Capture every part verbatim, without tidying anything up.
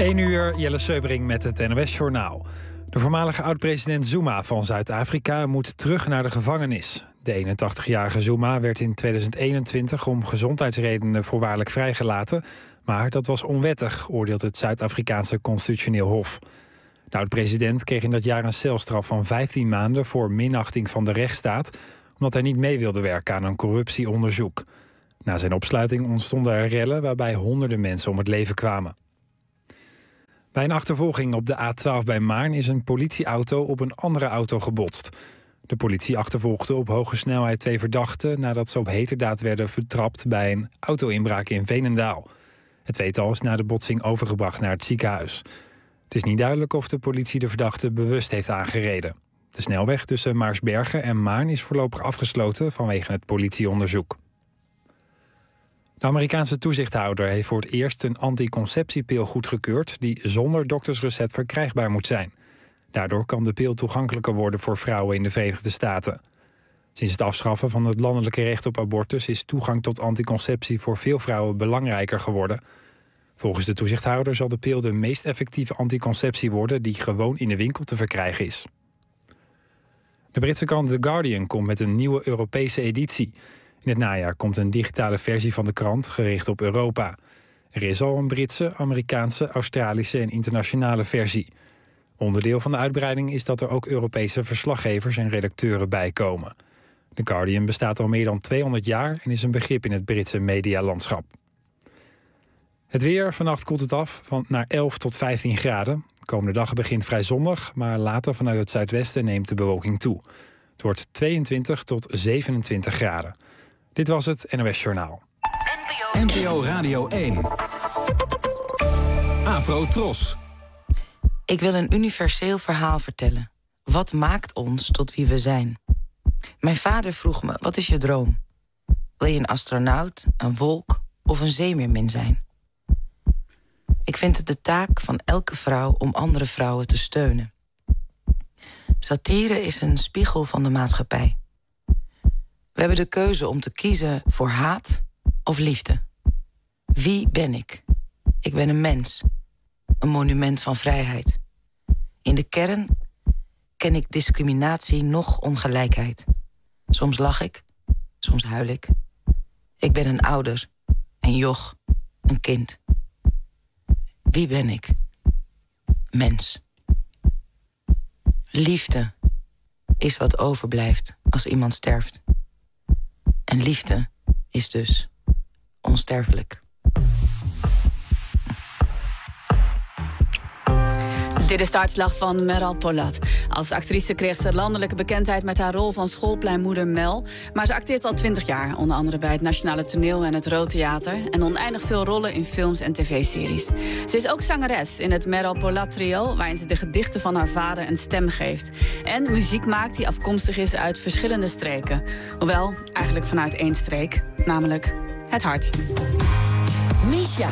één uur, Jelle Seubring met het N O S-journaal. De voormalige oud-president Zuma van Zuid-Afrika moet terug naar de gevangenis. De eenentachtigjarige Zuma werd in tweeduizend eenentwintig om gezondheidsredenen voorwaardelijk vrijgelaten. Maar dat was onwettig, oordeelt het Zuid-Afrikaanse Constitutioneel Hof. De oud-president kreeg in dat jaar een celstraf van vijftien maanden... voor minachting van de rechtsstaat, omdat hij niet mee wilde werken aan een corruptieonderzoek. Na zijn opsluiting ontstonden er rellen waarbij honderden mensen om het leven kwamen. Bij een achtervolging op de A twaalf bij Maarn is een politieauto op een andere auto gebotst. De politie achtervolgde op hoge snelheid twee verdachten nadat ze op heterdaad werden betrapt bij een auto-inbraak in Veenendaal. Het tweetal is na de botsing overgebracht naar het ziekenhuis. Het is niet duidelijk of de politie de verdachte bewust heeft aangereden. De snelweg tussen Maarsbergen en Maarn is voorlopig afgesloten vanwege het politieonderzoek. De Amerikaanse toezichthouder heeft voor het eerst een anticonceptiepil goedgekeurd die zonder doktersrecept verkrijgbaar moet zijn. Daardoor kan de pil toegankelijker worden voor vrouwen in de Verenigde Staten. Sinds het afschaffen van het landelijke recht op abortus is toegang tot anticonceptie voor veel vrouwen belangrijker geworden. Volgens de toezichthouder zal de pil de meest effectieve anticonceptie worden die gewoon in de winkel te verkrijgen is. De Britse krant The Guardian komt met een nieuwe Europese editie. In het najaar komt een digitale versie van de krant gericht op Europa. Er is al een Britse, Amerikaanse, Australische en internationale versie. Onderdeel van de uitbreiding is dat er ook Europese verslaggevers en redacteuren bij komen. The Guardian bestaat al meer dan tweehonderd jaar en is een begrip in het Britse medialandschap. Het weer, vannacht koelt het af van naar elf tot vijftien graden. De komende dag begint vrij zonnig, maar later vanuit het zuidwesten neemt de bewolking toe. Het wordt tweeëntwintig tot zevenentwintig graden. Dit was het N O S-journaal. N P O Radio één. Afro Tros. Ik wil een universeel verhaal vertellen. Wat maakt ons tot wie we zijn? Mijn vader vroeg me, wat is je droom? Wil je een astronaut, een wolk of een zeemeermin zijn? Ik vind het de taak van elke vrouw om andere vrouwen te steunen. Satire is een spiegel van de maatschappij. We hebben de keuze om te kiezen voor haat of liefde. Wie ben ik? Ik ben een mens. Een monument van vrijheid. In de kern ken ik discriminatie noch ongelijkheid. Soms lach ik, soms huil ik. Ik ben een ouder, een joch, een kind. Wie ben ik? Mens. Liefde is wat overblijft als iemand sterft. En liefde is dus onsterfelijk. Dit is de hartslag van Meral Polat. Als actrice kreeg ze landelijke bekendheid met haar rol van schoolpleinmoeder Mel. Maar ze acteert al twintig jaar, onder andere bij het Nationale Toneel en het Rood Theater. En oneindig veel rollen in films en tv-series. Ze is ook zangeres in het Meral Polat Trio, waarin ze de gedichten van haar vader een stem geeft. En muziek maakt die afkomstig is uit verschillende streken. Hoewel, eigenlijk vanuit één streek, namelijk het hart. Misha.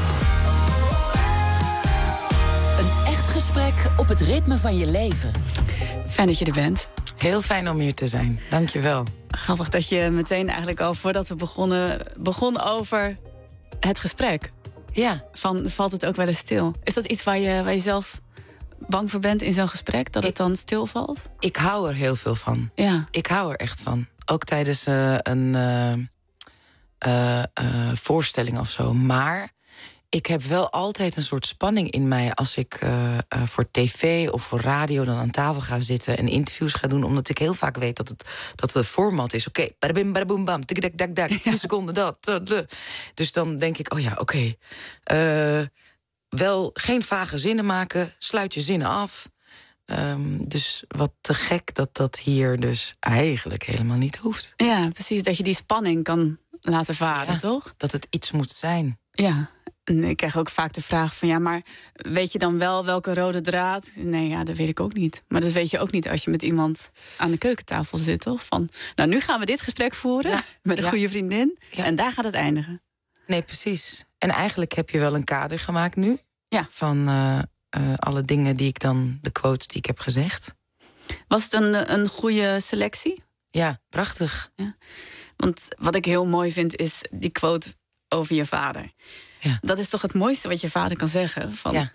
Een echt gesprek op het ritme van je leven. Fijn dat je er bent. Heel fijn om hier te zijn. Dank je wel. Grappig dat je meteen eigenlijk al voordat we begonnen... begon over het gesprek. Ja. Van, valt het ook wel eens stil? Is dat iets waar je, waar je zelf bang voor bent in zo'n gesprek? Dat het ik, dan stilvalt? Ik hou er heel veel van. Ja. Ik hou er echt van. Ook tijdens uh, een uh, uh, uh, voorstelling of zo. Maar ik heb wel altijd een soort spanning in mij als ik uh, uh, voor tv of voor radio dan aan tafel ga zitten en interviews ga doen, omdat ik heel vaak weet dat het dat de format is. Oké, okay, badabim, badaboom, bam, tik dak dak, tien seconden dat. Dus dan denk ik, oh ja, oké. Okay. Uh, wel geen vage zinnen maken, sluit je zinnen af. Um, dus wat te gek dat dat hier dus eigenlijk helemaal niet hoeft. Ja, precies, dat je die spanning kan laten varen, ja, toch? Dat het iets moet zijn. Ja. En ik krijg ook vaak de vraag van, ja, maar weet je dan wel welke rode draad? Nee, ja, dat weet ik ook niet. Maar dat weet je ook niet als je met iemand aan de keukentafel zit, toch? Van, nou, nu gaan we dit gesprek voeren, ja, met een ja. goede vriendin. Ja. En daar gaat het eindigen. Nee, precies. En eigenlijk heb je wel een kader gemaakt nu. Ja. Van uh, uh, alle dingen die ik dan, de quotes die ik heb gezegd. Was het een, een goede selectie? Ja, prachtig. Ja. Want wat ik heel mooi vind is die quote over je vader. Ja. Dat is toch het mooiste wat je vader kan zeggen. Van, ja.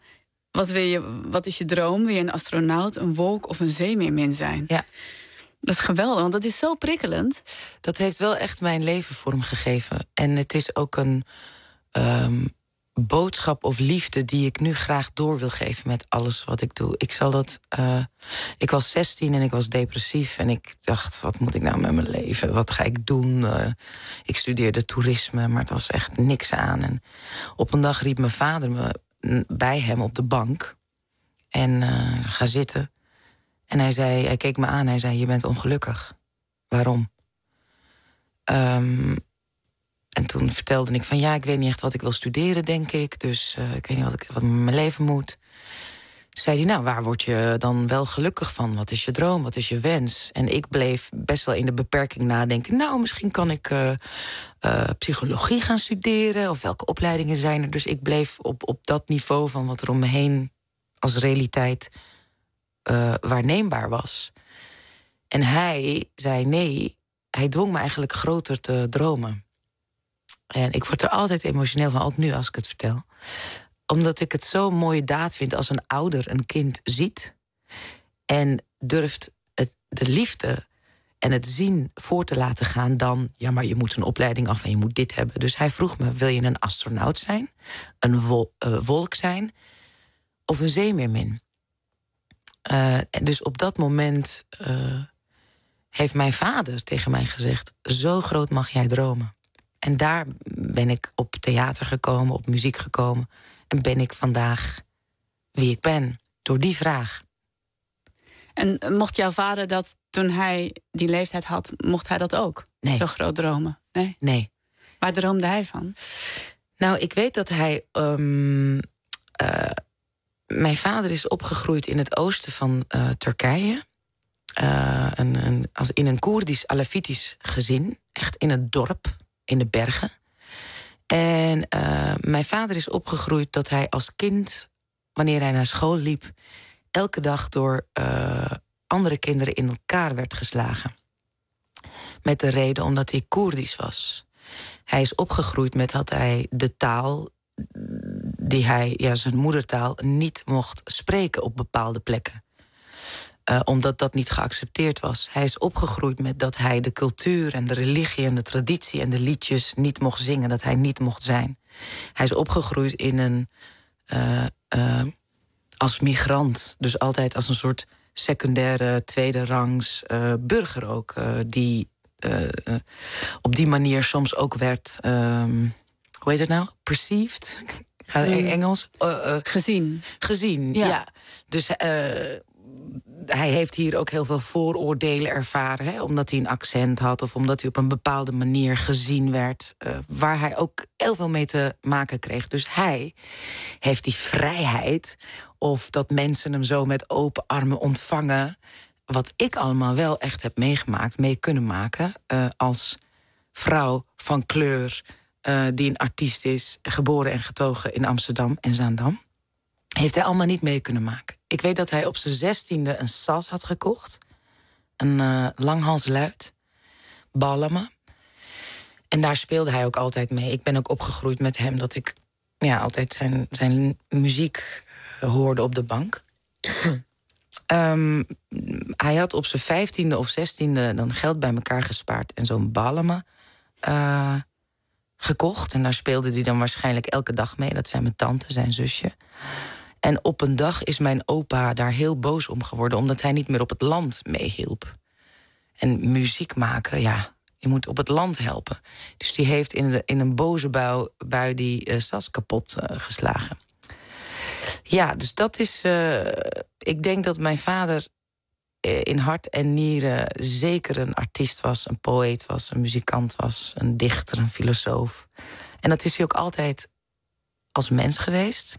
wat, wil je, wat is je droom? Wil je een astronaut, een wolk of een zeemeermin zijn? Ja. Dat is geweldig, want dat is zo prikkelend. Dat heeft wel echt mijn leven vormgegeven. En het is ook een um, boodschap of liefde die ik nu graag door wil geven met alles wat ik doe. Ik zal dat. Uh, ik was zestien en ik was depressief. En ik dacht, wat moet ik nou met mijn leven? Wat ga ik doen? Uh, ik studeerde toerisme, maar het was echt niks aan. En op een dag riep mijn vader me bij hem op de bank. En uh, ga zitten. En hij zei, hij keek me aan, hij zei, je bent ongelukkig. Waarom? Um, en toen vertelde ik van, ja, ik weet niet echt wat ik wil studeren, denk ik. Dus uh, ik weet niet wat ik wat met mijn leven moet. Toen zei hij, nou, waar word je dan wel gelukkig van? Wat is je droom? Wat is je wens? En ik bleef best wel in de beperking nadenken. Nou, misschien kan ik uh, uh, psychologie gaan studeren. Of welke opleidingen zijn er? Dus ik bleef op, op dat niveau van wat er om me heen als realiteit Uh, waarneembaar was. En hij zei nee, hij dwong me eigenlijk groter te dromen. En ik word er altijd emotioneel van, ook nu als ik het vertel. Omdat ik het zo'n mooie daad vind als een ouder een kind ziet en durft het, de liefde en het zien voor te laten gaan dan, ja, maar je moet een opleiding af en je moet dit hebben. Dus hij vroeg me, wil je een astronaut zijn, een wol, uh, wolk zijn of een zeemeermin? Uh, dus op dat moment uh, heeft mijn vader tegen mij gezegd, zo groot mag jij dromen. En daar ben ik op theater gekomen, op muziek gekomen. En ben ik vandaag wie ik ben, door die vraag. En mocht jouw vader dat, toen hij die leeftijd had, mocht hij dat ook? Nee. Zo groot dromen? Nee? Nee. Waar droomde hij van? Nou, ik weet dat hij Um, uh, mijn vader is opgegroeid in het oosten van uh, Turkije. Uh, een, een, als in een Koerdisch Alawitisch gezin. Echt in het dorp, in de bergen. En uh, mijn vader is opgegroeid dat hij als kind, wanneer hij naar school liep, elke dag door uh, andere kinderen in elkaar werd geslagen. Met de reden omdat hij Koerdisch was. Hij is opgegroeid met dat hij de taal die hij, ja, zijn moedertaal, niet mocht spreken op bepaalde plekken. Uh, omdat dat niet geaccepteerd was. Hij is opgegroeid met dat hij de cultuur en de religie en de traditie en de liedjes niet mocht zingen, dat hij niet mocht zijn. Hij is opgegroeid in een uh, uh, als migrant, dus altijd als een soort secundaire, tweede rangs uh, burger ook, uh, die uh, uh, op die manier soms ook werd, um, hoe heet het nou? Perceived? Ga in Engels? Uh, uh, gezien. Gezien, ja. ja. Dus uh, hij heeft hier ook heel veel vooroordelen ervaren, hè, omdat hij een accent had of omdat hij op een bepaalde manier gezien werd, uh, waar hij ook heel veel mee te maken kreeg. Dus hij heeft die vrijheid, of dat mensen hem zo met open armen ontvangen, wat ik allemaal wel echt heb meegemaakt, mee kunnen maken, uh, als vrouw van kleur, uh, die een artiest is, geboren en getogen in Amsterdam en Zaandam, heeft hij allemaal niet mee kunnen maken. Ik weet dat hij op zijn zestiende een sas had gekocht. Een uh, langhalsluid. Balmen. En daar speelde hij ook altijd mee. Ik ben ook opgegroeid met hem dat ik ja, altijd zijn, zijn muziek uh, hoorde op de bank. um, hij had op zijn vijftiende of zestiende dan geld bij elkaar gespaard en zo'n balmen uh, gekocht. En daar speelde hij dan waarschijnlijk elke dag mee. Dat zijn mijn tante, zijn zusje. En op een dag is mijn opa daar heel boos om geworden, omdat hij niet meer op het land meehielp. En muziek maken, ja, je moet op het land helpen. Dus die heeft in, de, in een boze bui, bui die uh, sas kapot uh, geslagen. Ja, dus dat is, Uh, ik denk dat mijn vader uh, in hart en nieren zeker een artiest was, een poëet was, een muzikant was, een dichter, een filosoof. En dat is hij ook altijd als mens geweest.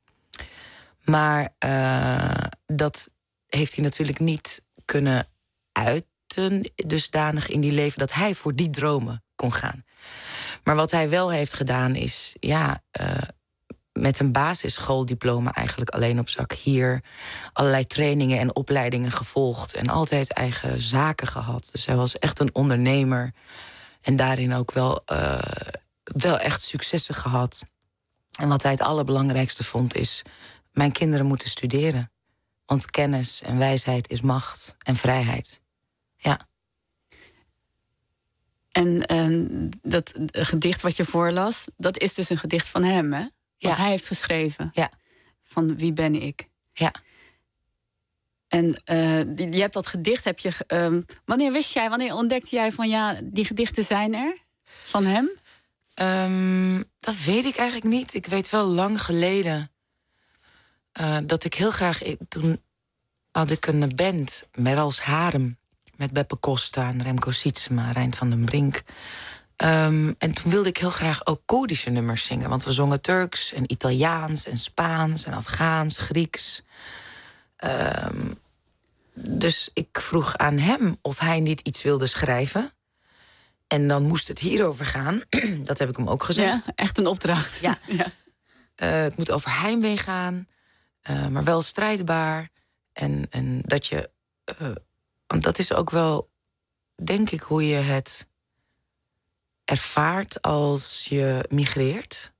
Maar uh, dat heeft hij natuurlijk niet kunnen uiten, dusdanig in die leven dat hij voor die dromen kon gaan. Maar wat hij wel heeft gedaan is, ja, uh, met een basisschooldiploma eigenlijk alleen op zak hier allerlei trainingen en opleidingen gevolgd en altijd eigen zaken gehad. Dus hij was echt een ondernemer en daarin ook wel, uh, wel echt successen gehad. En wat hij het allerbelangrijkste vond is mijn kinderen moeten studeren. Want kennis en wijsheid is macht en vrijheid. Ja. En uh, dat gedicht wat je voorlas, dat is dus een gedicht van hem, hè? Wat ja. hij heeft geschreven. Ja. Van wie ben ik? Ja. En uh, je hebt dat gedicht, heb je. Um, wanneer wist jij, wanneer ontdekte jij van ja, die gedichten zijn er? Van hem? Um, dat weet ik eigenlijk niet. Ik weet wel lang geleden uh, dat ik heel graag. Toen had ik een band, Merels Harem, met Beppe Costa en Remco Sietsema, Rijn van den Brink. Um, en toen wilde ik heel graag ook Koerdische nummers zingen. Want we zongen Turks en Italiaans en Spaans en Afghaans, Grieks. Um, dus ik vroeg aan hem of hij niet iets wilde schrijven. En dan moest het hierover gaan. Dat heb ik hem ook gezegd. Ja, echt een opdracht. Ja. ja. Uh, het moet over heimwee gaan, uh, maar wel strijdbaar. En, en dat je... Uh, want dat is ook wel, denk ik, hoe je het ervaart als je migreert.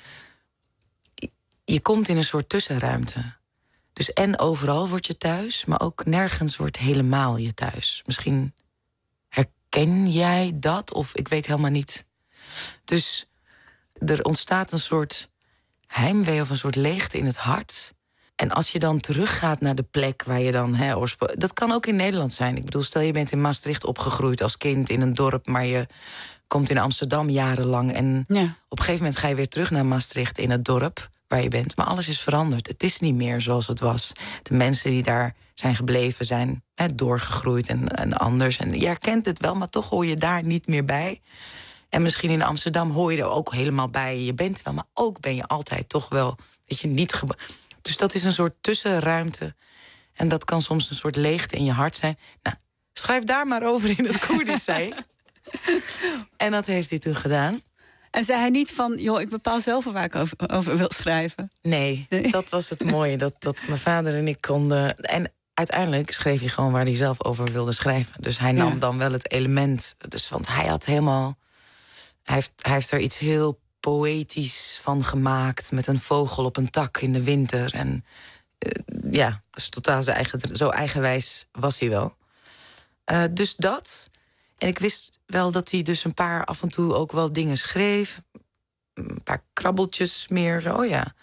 Je komt in een soort tussenruimte. Dus en overal word je thuis, maar ook nergens wordt helemaal je thuis. Misschien herken jij dat, of ik weet helemaal niet. Dus er ontstaat een soort heimwee of een soort leegte in het hart. En als je dan teruggaat naar de plek waar je dan... Hè, oorspo- dat kan ook in Nederland zijn. Ik bedoel, stel je bent in Maastricht opgegroeid als kind in een dorp, maar je komt in Amsterdam jarenlang. En ja. op een gegeven moment ga je weer terug naar Maastricht in het dorp waar je bent. Maar alles is veranderd. Het is niet meer zoals het was. De mensen die daar zijn gebleven zijn hè, doorgegroeid en, en anders. En je herkent het wel, maar toch hoor je daar niet meer bij. En misschien in Amsterdam hoor je er ook helemaal bij. Je bent wel, maar ook ben je altijd toch wel, weet je, niet ge- Dus dat is een soort tussenruimte. En dat kan soms een soort leegte in je hart zijn. Nou, schrijf daar maar over in het Koerdisch, zei ik. En dat heeft hij toen gedaan. En zei hij niet van, joh, ik bepaal zelf waar ik over, over wil schrijven? Nee, nee, dat was het mooie. Dat, dat mijn vader en ik konden... En uiteindelijk schreef hij gewoon waar hij zelf over wilde schrijven. Dus hij nam ja. dan wel het element. Dus, want hij had helemaal... Hij heeft, hij heeft er iets heel poëtisch van gemaakt. Met een vogel op een tak in de winter. En uh, ja, dus totaal zijn eigen, zo eigenwijs was hij wel. Uh, dus dat... En ik wist wel dat hij dus een paar af en toe ook wel dingen schreef. Een paar krabbeltjes meer, zo ja.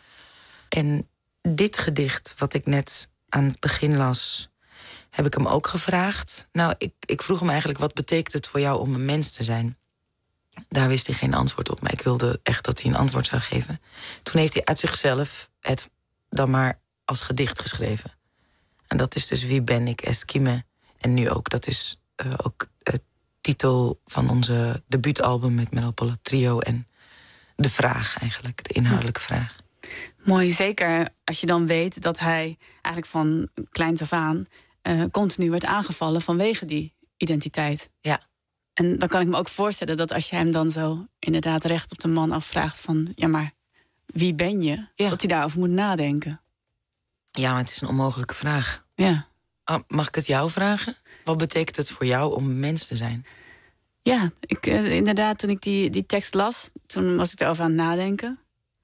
En dit gedicht, wat ik net aan het begin las, heb ik hem ook gevraagd. Nou, ik, ik vroeg hem eigenlijk, wat betekent het voor jou om een mens te zijn? Daar wist hij geen antwoord op, maar ik wilde echt dat hij een antwoord zou geven. Toen heeft hij uit zichzelf het dan maar als gedicht geschreven. En dat is dus Wie ben ik, Eskime. En nu ook, dat is uh, ook het titel van onze debuutalbum met Meral Polat Trio. En de vraag eigenlijk, de inhoudelijke vraag. Mooi, zeker als je dan weet dat hij eigenlijk van kleins af aan uh, continu werd aangevallen vanwege die identiteit. Ja. En dan kan ik me ook voorstellen dat als je hem dan zo inderdaad recht op de man afvraagt van, ja maar, wie ben je? Ja. Dat hij daarover moet nadenken. Ja, maar het is een onmogelijke vraag. Ja. Oh, mag ik het jou vragen? Wat betekent het voor jou om een mens te zijn? Ja, ik, uh, inderdaad, toen ik die, die tekst las, toen was ik erover aan het nadenken.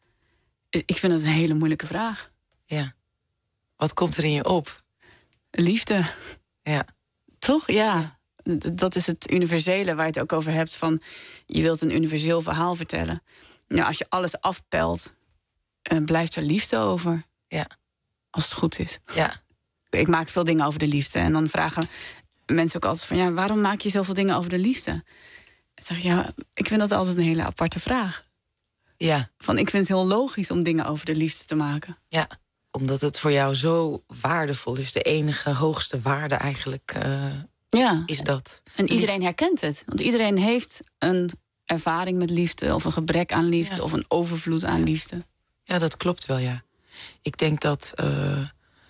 Ik vind het een hele moeilijke vraag. Ja. Wat komt er in je op? Liefde. Ja. Toch? Ja. Dat is het universele waar je het ook over hebt. Van, je wilt een universeel verhaal vertellen. Nou, als je alles afpelt, uh, blijft er liefde over. Ja. Als het goed is. Ja. Ik maak veel dingen over de liefde. En dan vragen mensen ook altijd van, ja, waarom maak je zoveel dingen over de liefde? Dan zeg ik, ja, ik vind dat altijd een hele aparte vraag. Ja. Van, ik vind het heel logisch om dingen over de liefde te maken. Ja, omdat het voor jou zo waardevol is. De enige hoogste waarde eigenlijk uh, ja. is dat. En iedereen herkent het. Want iedereen heeft een ervaring met liefde, of een gebrek aan liefde, ja. of een overvloed aan liefde. Ja, dat klopt wel, ja. Ik denk dat uh,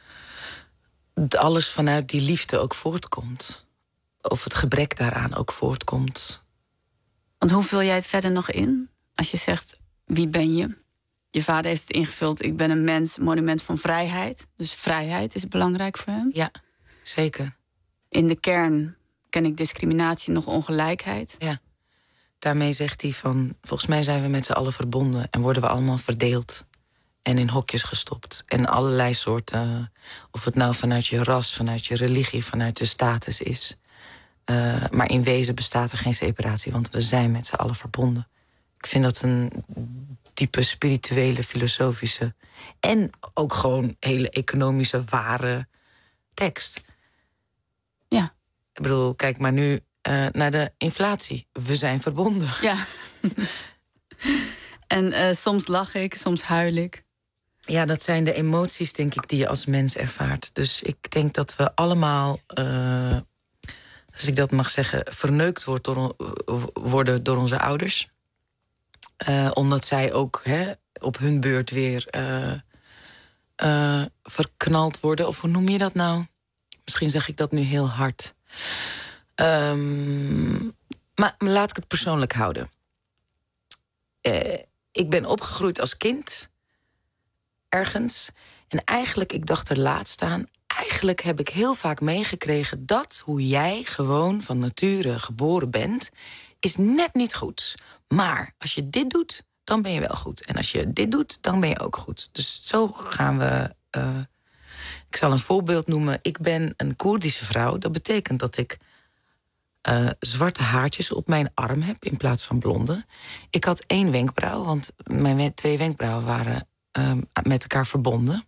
alles vanuit die liefde ook voortkomt. Of het gebrek daaraan ook voortkomt. Want hoe vul jij het verder nog in? Als je zegt, wie ben je? Je vader heeft het ingevuld, ik ben een mens, monument van vrijheid. Dus vrijheid is belangrijk voor hem. Ja, zeker. In de kern ken ik discriminatie, nog ongelijkheid. Ja, daarmee zegt hij van, volgens mij zijn we met z'n allen verbonden en worden we allemaal verdeeld. en in hokjes gestopt. En allerlei soorten, of het nou vanuit je ras, vanuit je religie, vanuit je status is. Uh, maar in wezen bestaat er geen separatie, want we zijn met z'n allen verbonden. Ik vind dat een diepe spirituele, filosofische en ook gewoon hele economische, ware tekst. Ja. Ik bedoel, kijk maar nu uh, naar de inflatie. We zijn verbonden. Ja. En uh, soms lach ik, soms huil ik. Ja, dat zijn de emoties, denk ik, die je als mens ervaart. Dus ik denk dat we allemaal, uh, als ik dat mag zeggen, verneukt wordt door, uh, worden door onze ouders. Uh, omdat zij ook hè, op hun beurt weer uh, uh, verknald worden. Of hoe noem je dat nou? Misschien zeg ik dat nu heel hard. Um, maar laat ik het persoonlijk houden. Uh, ik ben opgegroeid als kind. Ergens. En eigenlijk, ik dacht er laatst aan. Eigenlijk heb ik heel vaak meegekregen dat hoe jij gewoon van nature geboren bent, is net niet goed. Maar als je dit doet, dan ben je wel goed. En als je dit doet, dan ben je ook goed. Dus zo gaan we. Uh, ik zal een voorbeeld noemen. Ik ben een Koerdische vrouw. Dat betekent dat ik uh, zwarte haartjes op mijn arm heb in plaats van blonde. Ik had één wenkbrauw, want mijn twee wenkbrauwen waren uh, met elkaar verbonden.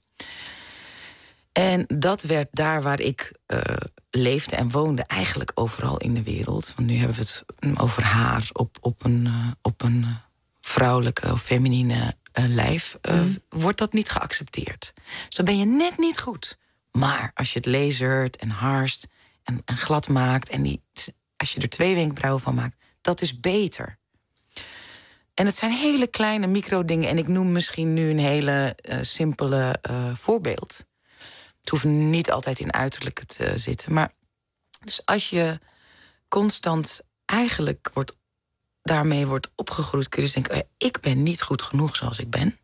En dat werd daar waar ik uh, leefde en woonde eigenlijk overal in de wereld. Want nu hebben we het over haar op, op een, uh, op een uh, vrouwelijke of feminine uh, lijf. Uh, mm. Wordt dat niet geaccepteerd. Zo ben je net niet goed. Maar als je het lasert en harst en, en glad maakt, en die, als je er twee wenkbrauwen van maakt, dat is beter. En het zijn hele kleine micro-dingen. En ik noem misschien nu een hele uh, simpele uh, voorbeeld. Het hoeft niet altijd in uiterlijke te zitten. Maar dus als je constant eigenlijk wordt, daarmee wordt opgegroeid, kun je dus denken, oh ja, ik ben niet goed genoeg zoals ik ben.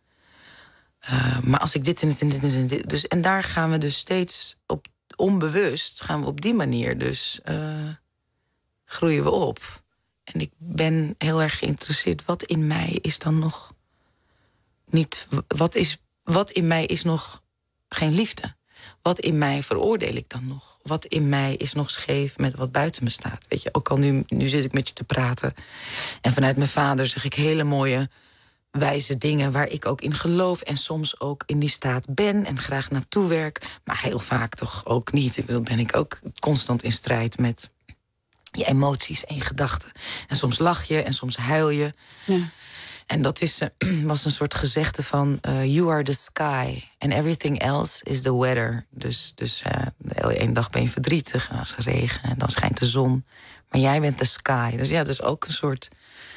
Uh, maar als ik dit en dit en dit en dit. Dus, en daar gaan we dus steeds op onbewust, gaan we op die manier dus uh, groeien we op. En ik ben heel erg geïnteresseerd, wat in mij is dan nog niet, wat, is, wat in mij is nog geen liefde? Wat in mij veroordeel ik dan nog? Wat in mij is nog scheef met wat buiten me staat? Weet je, ook al nu, nu zit ik met je te praten. En vanuit mijn vader zeg ik hele mooie, wijze dingen waar ik ook in geloof. En soms ook in die staat ben en graag naartoe werk. Maar heel vaak toch ook niet. Ik bedoel, ben ik ook constant in strijd met je emoties en je gedachten. En soms lach je en soms huil je. Ja. En dat is, uh, was een soort gezegde van Uh, you are the sky and everything else is the weather. Dus, dus uh, één dag ben je verdrietig en als er regen en dan schijnt de zon. Maar jij bent de sky. Dus ja, dat is ook een soort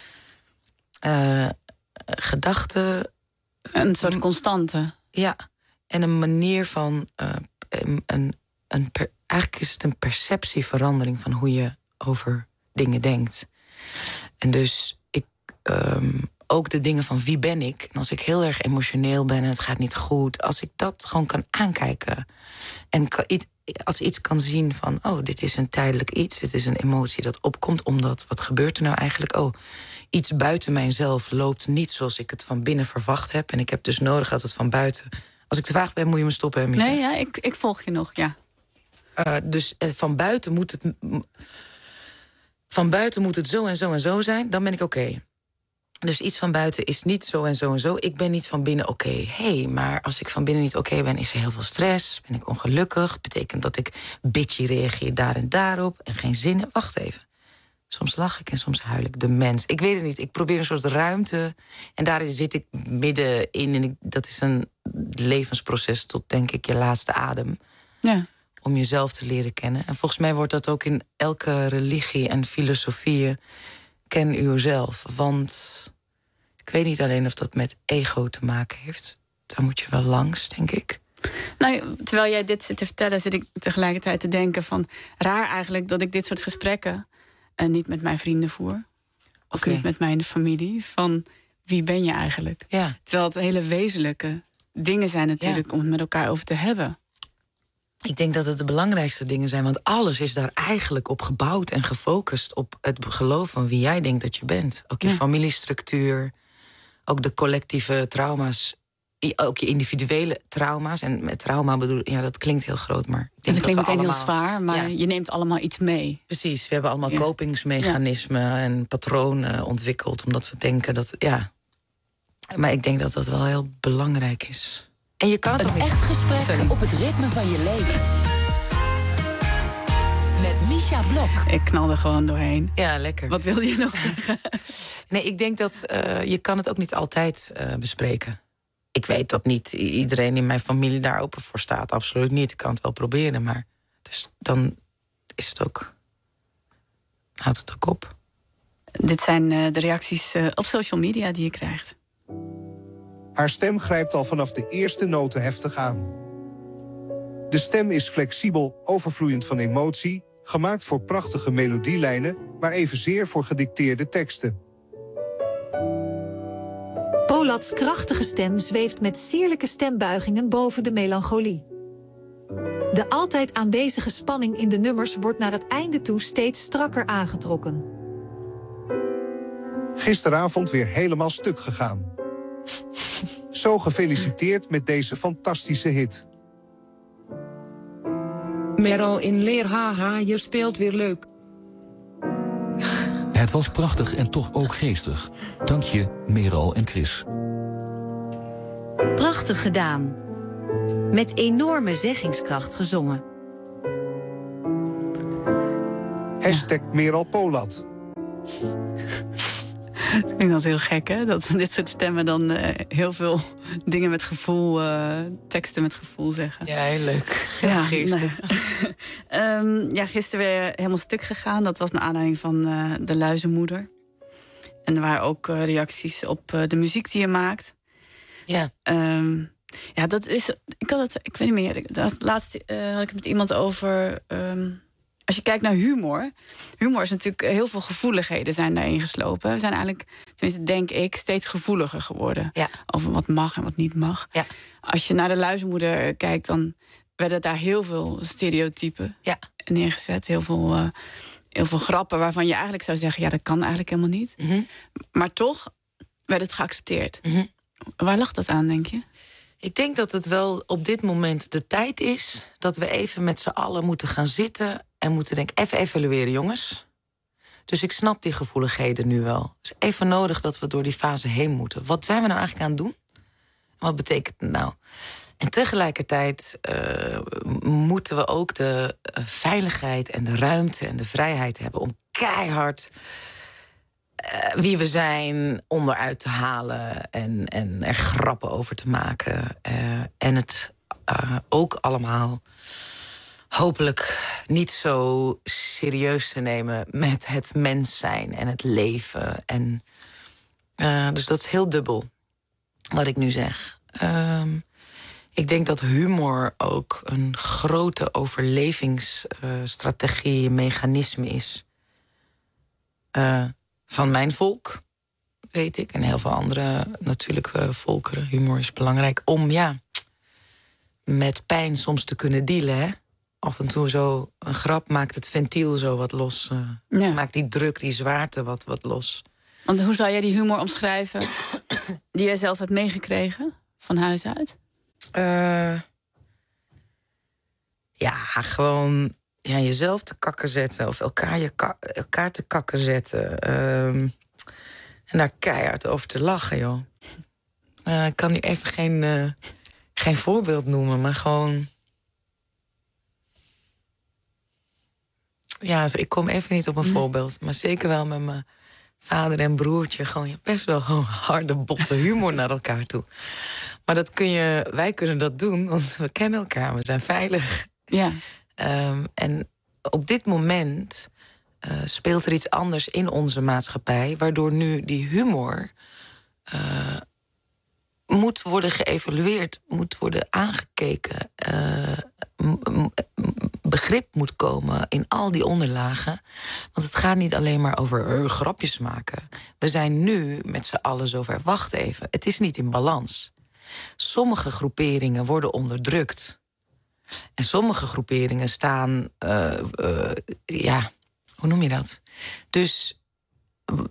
uh, gedachte. Een soort constante. Ja, en een manier van Uh, een, een, een per, eigenlijk is het een perceptieverandering van hoe je over dingen denkt. En dus ik Um, ook de dingen van wie ben ik. En als ik heel erg emotioneel ben en het gaat niet goed, als ik dat gewoon kan aankijken en als iets kan zien van, oh, dit is een tijdelijk iets, dit is een emotie dat opkomt omdat, wat gebeurt er nou eigenlijk? Oh, iets buiten mijzelf loopt niet zoals ik het van binnen verwacht heb. En ik heb dus nodig dat het van buiten. Als ik te vaag ben, moet je me stoppen. Hè, nee, ja, ik, ik volg je nog, ja. Uh, dus uh, van buiten moet het van buiten moet het zo en zo en zo zijn, dan ben ik oké. Okay. Dus iets van buiten is niet zo en zo en zo. Ik ben niet van binnen oké. Okay. Hé, hey, maar als ik van binnen niet oké okay ben, is er heel veel stress. Ben ik ongelukkig. Betekent dat ik bitchy reageer daar en daarop. En geen zin heb. Wacht even. Soms lach ik en soms huil ik. De mens. Ik weet het niet. Ik probeer een soort ruimte. En daar zit ik middenin. En ik, dat is een levensproces tot, denk ik, je laatste adem. Ja. Om jezelf te leren kennen. En volgens mij wordt dat ook in elke religie en filosofie. Ken uzelf. Want ik weet niet alleen of dat met ego te maken heeft. Daar moet je wel langs, denk ik. Nou, terwijl jij dit zit te vertellen, zit ik tegelijkertijd te denken van, raar eigenlijk dat ik dit soort gesprekken uh, niet met mijn vrienden voer. Of okay. niet met mijn familie. Van wie ben je eigenlijk? Ja. Terwijl het hele wezenlijke dingen zijn natuurlijk, ja, om het met elkaar over te hebben. Ik denk dat het de belangrijkste dingen zijn. Want alles is daar eigenlijk op gebouwd en gefocust op het geloof van wie jij denkt dat je bent. Ook je ja. familiestructuur, ook de collectieve trauma's ook je individuele trauma's. En met trauma bedoel ik, ja, dat klinkt heel groot, maar ik denk dat klinkt dat we meteen allemaal, heel zwaar, maar ja. je neemt allemaal iets mee. Precies, we hebben allemaal Ja. kopingsmechanismen ja. en patronen ontwikkeld, omdat we denken dat, ja. Maar ik denk dat dat wel heel belangrijk is. En je kan het Een ook niet. echt gesprek op het ritme van je leven. Met Misha Blok. Ik knal er gewoon doorheen. Ja, lekker. Wat wilde je nog zeggen? Nee, ik denk dat uh, je kan het ook niet altijd uh, bespreken. Ik weet dat niet iedereen in mijn familie daar open voor staat. Absoluut niet. Ik kan het wel proberen, maar dus dan is het ook. Houdt het ook op. Dit zijn uh, de reacties uh, op social media die je krijgt. Haar stem grijpt al vanaf de eerste noten heftig aan. De stem is flexibel, overvloeiend van emotie, gemaakt voor prachtige melodielijnen, maar evenzeer voor gedicteerde teksten. Polats krachtige stem zweeft met sierlijke stembuigingen boven de melancholie. De altijd aanwezige spanning in de nummers wordt naar het einde toe steeds strakker aangetrokken. Gisteravond weer helemaal stuk gegaan. Zo gefeliciteerd met deze fantastische hit. Merel in Leer, haha, je speelt weer leuk. Het was prachtig en toch ook geestig. Dank je, Merel en Chris. Prachtig gedaan. Met enorme zeggingskracht gezongen. Hashtag Merel Polat. Ik vind dat heel gek, hè? Dat dit soort stemmen dan uh, heel veel dingen met gevoel, uh, teksten met gevoel zeggen. Ja, heel leuk. Ja, geestig. Nee. um, ja, gisteren weer helemaal stuk gegaan. Dat was naar aanleiding van uh, De Luizenmoeder. En er waren ook uh, reacties op uh, de muziek die je maakt. Ja. Um, ja, dat is... Ik had het... Ik weet niet meer. Dat, laatst uh, had ik het met iemand over... Um, Als je kijkt naar humor... Humor is natuurlijk... Heel veel gevoeligheden zijn daarin geslopen. We zijn eigenlijk, tenminste denk ik... steeds gevoeliger geworden. Ja. Over wat mag en wat niet mag. Ja. Als je naar De Luizenmoeder kijkt... dan werden daar heel veel stereotypen ja. neergezet. Heel veel, uh, heel veel grappen waarvan je eigenlijk zou zeggen... ja, dat kan eigenlijk helemaal niet. Mm-hmm. Maar toch werd het geaccepteerd. Mm-hmm. Waar lag dat aan, denk je? Ik denk dat het wel op dit moment de tijd is... dat we even met z'n allen moeten gaan zitten... en moeten denken, even evalueren, jongens. Dus ik snap die gevoeligheden nu wel. Het is even nodig dat we door die fase heen moeten. Wat zijn we nou eigenlijk aan het doen? Wat betekent het nou? En tegelijkertijd uh, moeten we ook de uh, veiligheid en de ruimte en de vrijheid hebben... om keihard uh, wie we zijn onderuit te halen... en, en er grappen over te maken. Uh, en het uh, ook allemaal... hopelijk niet zo serieus te nemen met het mens zijn en het leven. En, uh, dus dat is heel dubbel, wat ik nu zeg. Um, ik denk dat humor ook een grote overlevingsstrategie, uh, mechanisme is. Uh, van mijn volk, weet ik. En heel veel andere natuurlijke volkeren. Humor is belangrijk om, ja, met pijn soms te kunnen dealen, hè. Af en toe zo een grap maakt het ventiel zo wat los. Uh, ja. Maakt die druk, die zwaarte wat, wat los. Want hoe zou jij die humor omschrijven die jij zelf hebt meegekregen van huis uit? Uh, ja, gewoon ja, jezelf te kakken zetten. Of elkaar, je ka- elkaar te kakken zetten. Um, en daar keihard over te lachen, joh. Uh, ik kan nu even geen, uh, geen voorbeeld noemen, maar gewoon... Ja, ik kom even niet op een voorbeeld. Maar zeker wel met mijn vader en broertje. Gewoon ja, best wel harde, botte humor naar elkaar toe. Maar dat kun je, wij kunnen dat doen, want we kennen elkaar. We zijn veilig. Ja. Um, en op dit moment uh, speelt er iets anders in onze maatschappij... waardoor nu die humor uh, moet worden geëvalueerd, moet worden aangekeken... Uh, m- m- begrip moet komen in al die onderlagen. Want het gaat niet alleen maar over uh, grapjes maken. We zijn nu met z'n allen zover. Wacht even, het is niet in balans. Sommige groeperingen worden onderdrukt. En sommige groeperingen staan... Uh, uh, ja, hoe noem je dat? Dus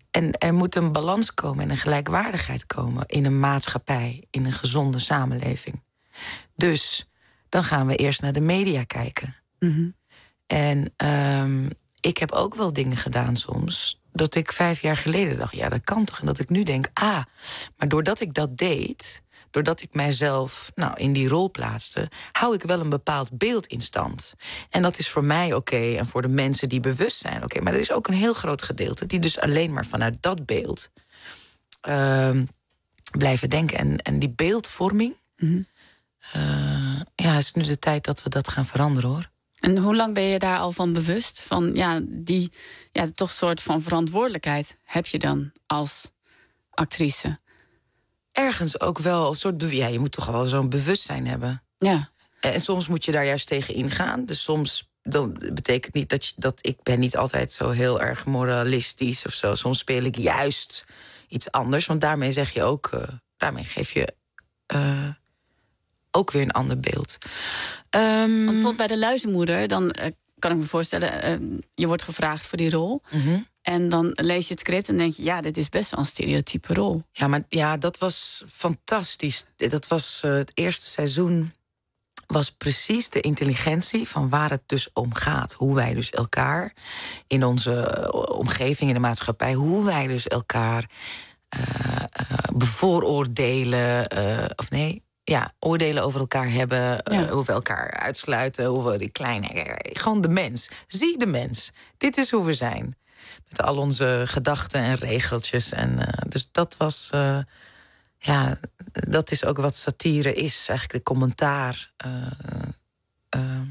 En er moet een balans komen en een gelijkwaardigheid komen in een maatschappij, in een gezonde samenleving. Dus dan gaan we eerst naar de media kijken. Mm-hmm. En um, ik heb ook wel dingen gedaan soms, dat ik vijf jaar geleden dacht, ja, dat kan toch? En dat ik nu denk, ah, maar doordat ik dat deed, doordat ik mijzelf nou, in die rol plaatste, hou ik wel een bepaald beeld in stand. En dat is voor mij oké okay, en voor de mensen die bewust zijn oké. Okay. Maar er is ook een heel groot gedeelte die dus alleen maar vanuit dat beeld uh, blijven denken. En, en die beeldvorming, mm-hmm. uh, ja, is nu de tijd dat we dat gaan veranderen, hoor. En hoe lang ben je daar al van bewust? Van ja, die ja, toch soort van verantwoordelijkheid heb je dan als actrice? Ergens ook wel een soort... Be- ja, je moet toch wel zo'n bewustzijn hebben. Ja. En soms moet je daar juist tegen ingaan. Dus soms dan betekent niet dat, je, dat ik ben niet altijd zo heel erg moralistisch of zo. Soms speel ik juist iets anders. Want daarmee zeg je ook... Uh, daarmee geef je uh, ook weer een ander beeld. Um, Want bijvoorbeeld bij de Luizenmoeder, dan uh, kan ik me voorstellen... Uh, je wordt gevraagd voor die rol. Mm-hmm. En dan lees je het script en denk je, ja, dit is best wel een stereotype rol. Ja, maar ja, dat was fantastisch. Dat was uh, het eerste seizoen... was precies de intelligentie van waar het dus om gaat. Hoe wij dus elkaar in onze omgeving, in de maatschappij... hoe wij dus elkaar uh, uh, bevooroordelen... Uh, of nee, ja, oordelen over elkaar hebben... Uh, ja. hoe we elkaar uitsluiten, hoe we die kleine... Gewoon de mens. Zie de mens. Dit is hoe we zijn. Met al onze gedachten en regeltjes. En, uh, dus dat was... Uh, ja, dat is ook wat satire is. Eigenlijk de commentaar... Uh, uh,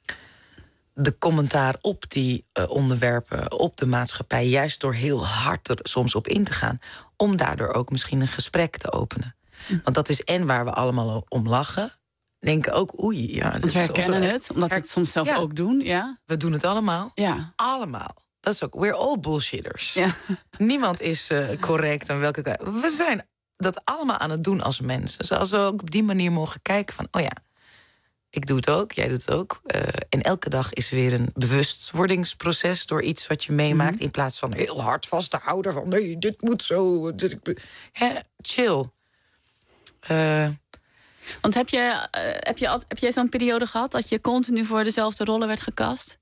de commentaar op die uh, onderwerpen, op de maatschappij... juist door heel hard er soms op in te gaan... om daardoor ook misschien een gesprek te openen. Hm. Want dat is en waar we allemaal om lachen... denken ook, oei... Ja, Want we herkennen zo, het, omdat we het soms zelf ja, ook doen. Ja. We doen het allemaal. Ja. Allemaal. Dat is ook, we're all bullshitters. Ja. Niemand is uh, correct aan welke... We zijn dat allemaal aan het doen als mensen. Zoals we ook op die manier mogen kijken van... oh ja, ik doe het ook, jij doet het ook. Uh, en elke dag is weer een bewustwordingsproces... door iets wat je meemaakt... Mm-hmm. in plaats van heel hard vast te houden van... nee, dit moet zo... Dit, hè, chill. Uh, Want heb je, uh, heb je, heb jij zo'n periode gehad... dat je continu voor dezelfde rollen werd gecast?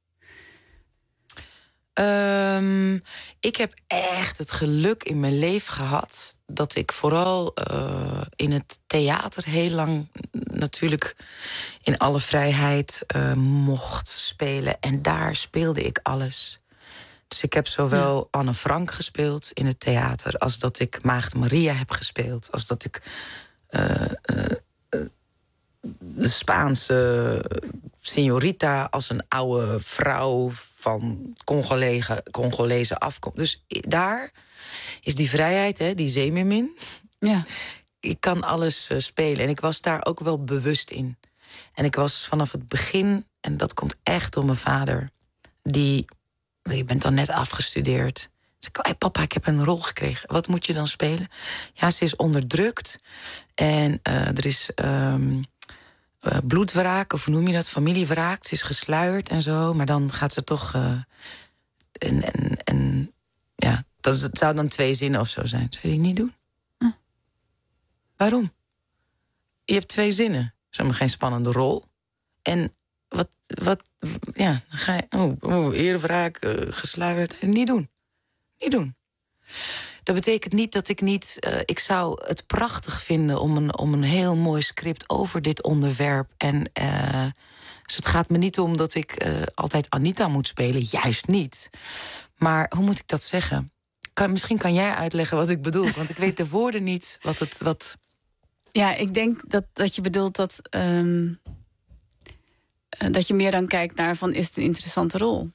Um, ik heb echt het geluk in mijn leven gehad... dat ik vooral uh, in het theater heel lang... natuurlijk in alle vrijheid uh, mocht spelen. En daar speelde ik alles. Dus ik heb zowel ja. Anne Frank gespeeld in het theater... als dat ik Maagd Maria heb gespeeld. Als dat ik... Uh, uh, de Spaanse señorita als een oude vrouw van Congolese, Congolese afkomst. Dus daar is die vrijheid, hè, die zeemermin. Ja. Ik kan alles uh, spelen en ik was daar ook wel bewust in. En ik was vanaf het begin, en dat komt echt door mijn vader... die, je bent dan net afgestudeerd... Dus ik, hey papa, ik heb een rol gekregen. Wat moet je dan spelen? Ja, ze is onderdrukt. En uh, er is um, uh, bloedwraak, of hoe noem je dat? Familiewraak. Ze is gesluierd en zo. Maar dan gaat ze toch... Uh, en, en, en ja, dat, dat zou dan twee zinnen of zo zijn. Zou je die niet doen? Hm. Waarom? Je hebt twee zinnen. Dat is helemaal geen spannende rol. En wat... wat ja, dan ga je... Oh, oh eerwraak, uh, gesluierd. Niet doen. Niet doen. Dat betekent niet dat ik niet... Uh, ik zou het prachtig vinden om een, om een heel mooi script over dit onderwerp. En uh, dus het gaat me niet om dat ik uh, altijd Anita moet spelen. Juist niet. Maar hoe moet ik dat zeggen? Kan, misschien kan jij uitleggen wat ik bedoel. Want ik weet de woorden niet wat het... Wat... Ja, ik denk dat, dat je bedoelt dat... Um, dat je meer dan kijkt naar van, is het een interessante rol?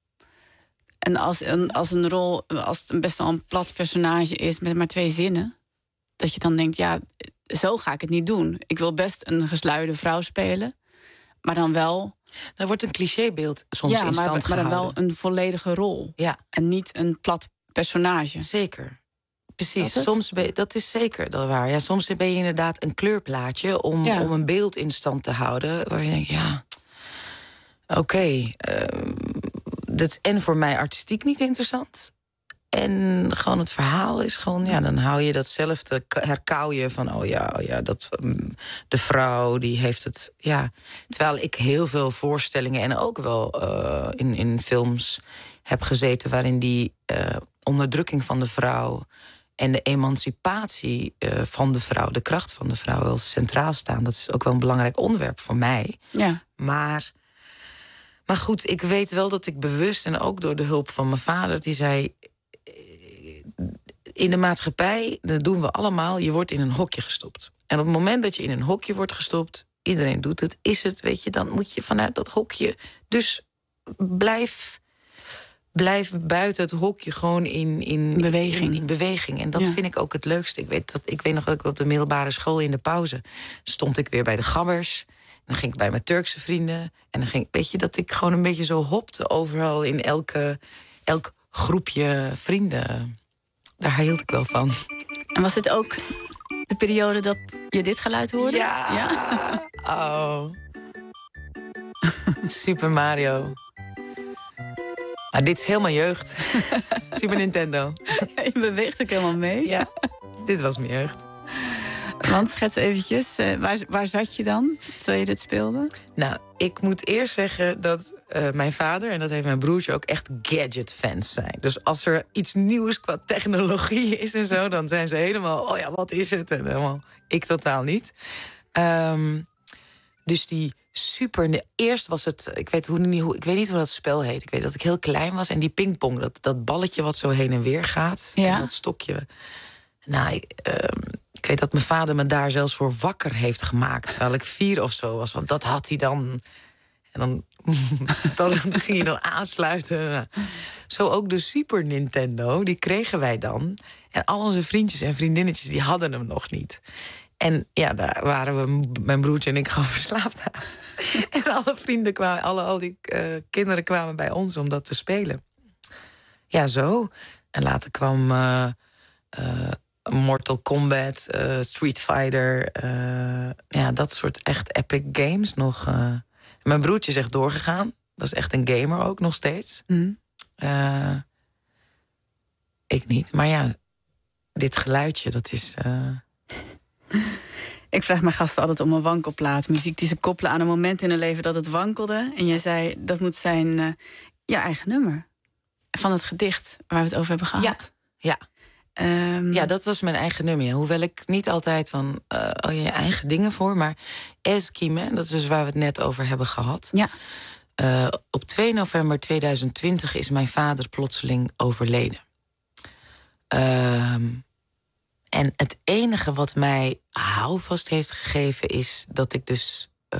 En als een, als een rol, als het best wel een plat personage is met maar twee zinnen... dat je dan denkt, ja, zo ga ik het niet doen. Ik wil best een gesluierde vrouw spelen, maar dan wel... Er wordt een clichébeeld soms ja, in stand maar, gehouden. maar dan wel een volledige rol. Ja. En niet een plat personage. Zeker. Precies, dat soms ben je, dat is zeker dat waar. Ja, soms ben je inderdaad een kleurplaatje om, ja. om een beeld in stand te houden... waar je denkt, ja, oké... Okay, uh, dat is en voor mij artistiek niet interessant... En gewoon het verhaal is gewoon... ja, dan hou je datzelfde, herkauw je van... oh ja, oh ja, dat, de vrouw die heeft het... ja. Terwijl ik heel veel voorstellingen en ook wel uh, in, in films heb gezeten... waarin die uh, onderdrukking van de vrouw... en de emancipatie uh, van de vrouw, de kracht van de vrouw... wel centraal staan. Dat is ook wel een belangrijk onderwerp voor mij. Ja. Maar... Maar goed, ik weet wel dat ik bewust... en ook door de hulp van mijn vader, die zei... in de maatschappij, dat doen we allemaal... je wordt in een hokje gestopt. En op het moment dat je in een hokje wordt gestopt... iedereen doet het, is het, weet je... dan moet je vanuit dat hokje... dus blijf, blijf buiten het hokje gewoon in, in, beweging. in, in beweging. En dat ja. vind ik ook het leukste. Ik weet, dat, ik weet nog dat ik op de middelbare school in de pauze... stond ik weer bij de gabbers... Dan ging ik bij mijn Turkse vrienden. En dan ging, weet je, dat ik gewoon een beetje zo hopte overal in elke, elk groepje vrienden. Daar hield ik wel van. En was dit ook de periode dat je dit geluid hoorde? Ja. ja. Oh. Super Mario. Maar dit is helemaal jeugd. Super Nintendo. Je beweegt ook helemaal mee. Ja, dit was mijn jeugd. Want schets eventjes, uh, waar, waar zat je dan terwijl je dit speelde? Nou, ik moet eerst zeggen dat uh, mijn vader... en dat heeft mijn broertje ook echt gadget-fans zijn. Dus als er iets nieuws qua technologie is en zo... dan zijn ze helemaal, oh ja, wat is het? En helemaal, ik totaal niet. Um, dus die super... Eerst was het, ik weet, hoe, hoe, ik weet niet hoe dat spel heet. Ik weet dat ik heel klein was en die pingpong, dat, dat balletje wat zo heen en weer gaat. Ja. En dat stokje. Nou, ik... Um, Ik weet dat mijn vader me daar zelfs voor wakker heeft gemaakt... terwijl ik vier of zo was, want dat had hij dan. En dan, dan ging hij dan aansluiten. Zo ook de Super Nintendo, die kregen wij dan. En al onze vriendjes en vriendinnetjes, die hadden hem nog niet. En ja, daar waren we, mijn broertje en ik, gewoon verslaafd aan. En alle vrienden kwamen, alle, al die uh, kinderen kwamen bij ons om dat te spelen. Ja, zo. En later kwam... Uh, uh, Mortal Kombat, uh, Street Fighter. Uh, ja, dat soort echt epic games nog. Uh. Mijn broertje is echt doorgegaan. Dat is echt een gamer ook nog steeds. Mm. Uh, ik niet. Maar ja, dit geluidje, dat is... Uh... Ik vraag mijn gasten altijd om een wankelplaat. Muziek die ze koppelen aan een moment in hun leven dat het wankelde. En jij zei, dat moet zijn uh, je eigen nummer. Van het gedicht waar we het over hebben gehad. Ja, ja. Um, ja, dat was mijn eigen nummer. Hoewel ik niet altijd van uh, oh, je eigen dingen voor, maar Eskime, dat is dus waar we het net over hebben gehad. Ja. Uh, op twee november tweeduizend twintig is mijn vader plotseling overleden. Uh, en het enige wat mij houvast heeft gegeven is dat ik dus uh,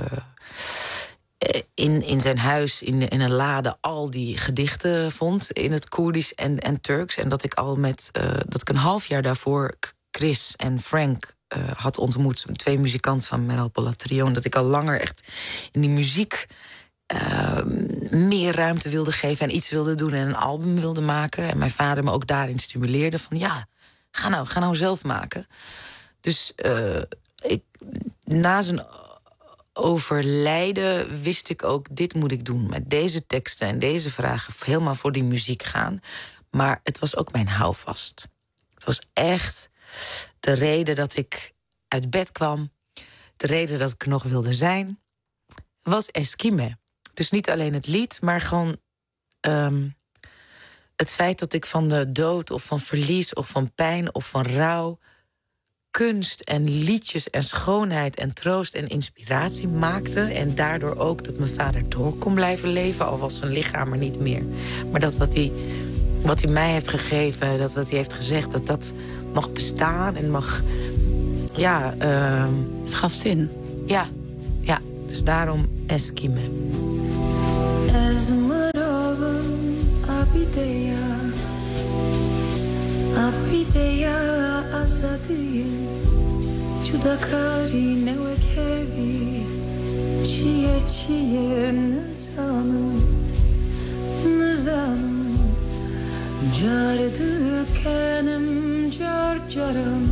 in, in zijn huis, in, in een lade, al die gedichten vond in het Koerdisch en, en Turks. En dat ik al met uh, dat ik een half jaar daarvoor Chris en Frank uh, had ontmoet. Twee muzikanten van Meral Polat Trio. En dat ik al langer echt in die muziek uh, meer ruimte wilde geven en iets wilde doen en een album wilde maken. En mijn vader me ook daarin stimuleerde van ja, ga nou, ga nou zelf maken. Dus uh, ik, na zijn overlijden wist ik ook, dit moet ik doen. Met deze teksten en deze vragen helemaal voor die muziek gaan. Maar het was ook mijn houvast. Het was echt de reden dat ik uit bed kwam. De reden dat ik er nog wilde zijn. Was Eskime. Dus niet alleen het lied, maar gewoon um, het feit dat ik van de dood of van verlies of van pijn of van rouw kunst en liedjes en schoonheid en troost en inspiratie maakte. En daardoor ook dat mijn vader door kon blijven leven, al was zijn lichaam er niet meer. Maar dat wat hij, wat hij mij heeft gegeven, dat wat hij heeft gezegd, dat dat mag bestaan en mag... Ja, uh, het gaf zin. Ja, ja. Dus daarom Eskime. Apideya azadiye Judakari newekevi Chiye chiye nizanım Nizanım Cardı kenim car caran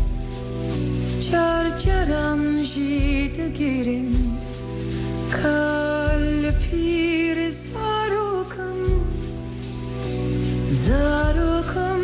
Car caran jide girim Kalpir zarokam Zarokam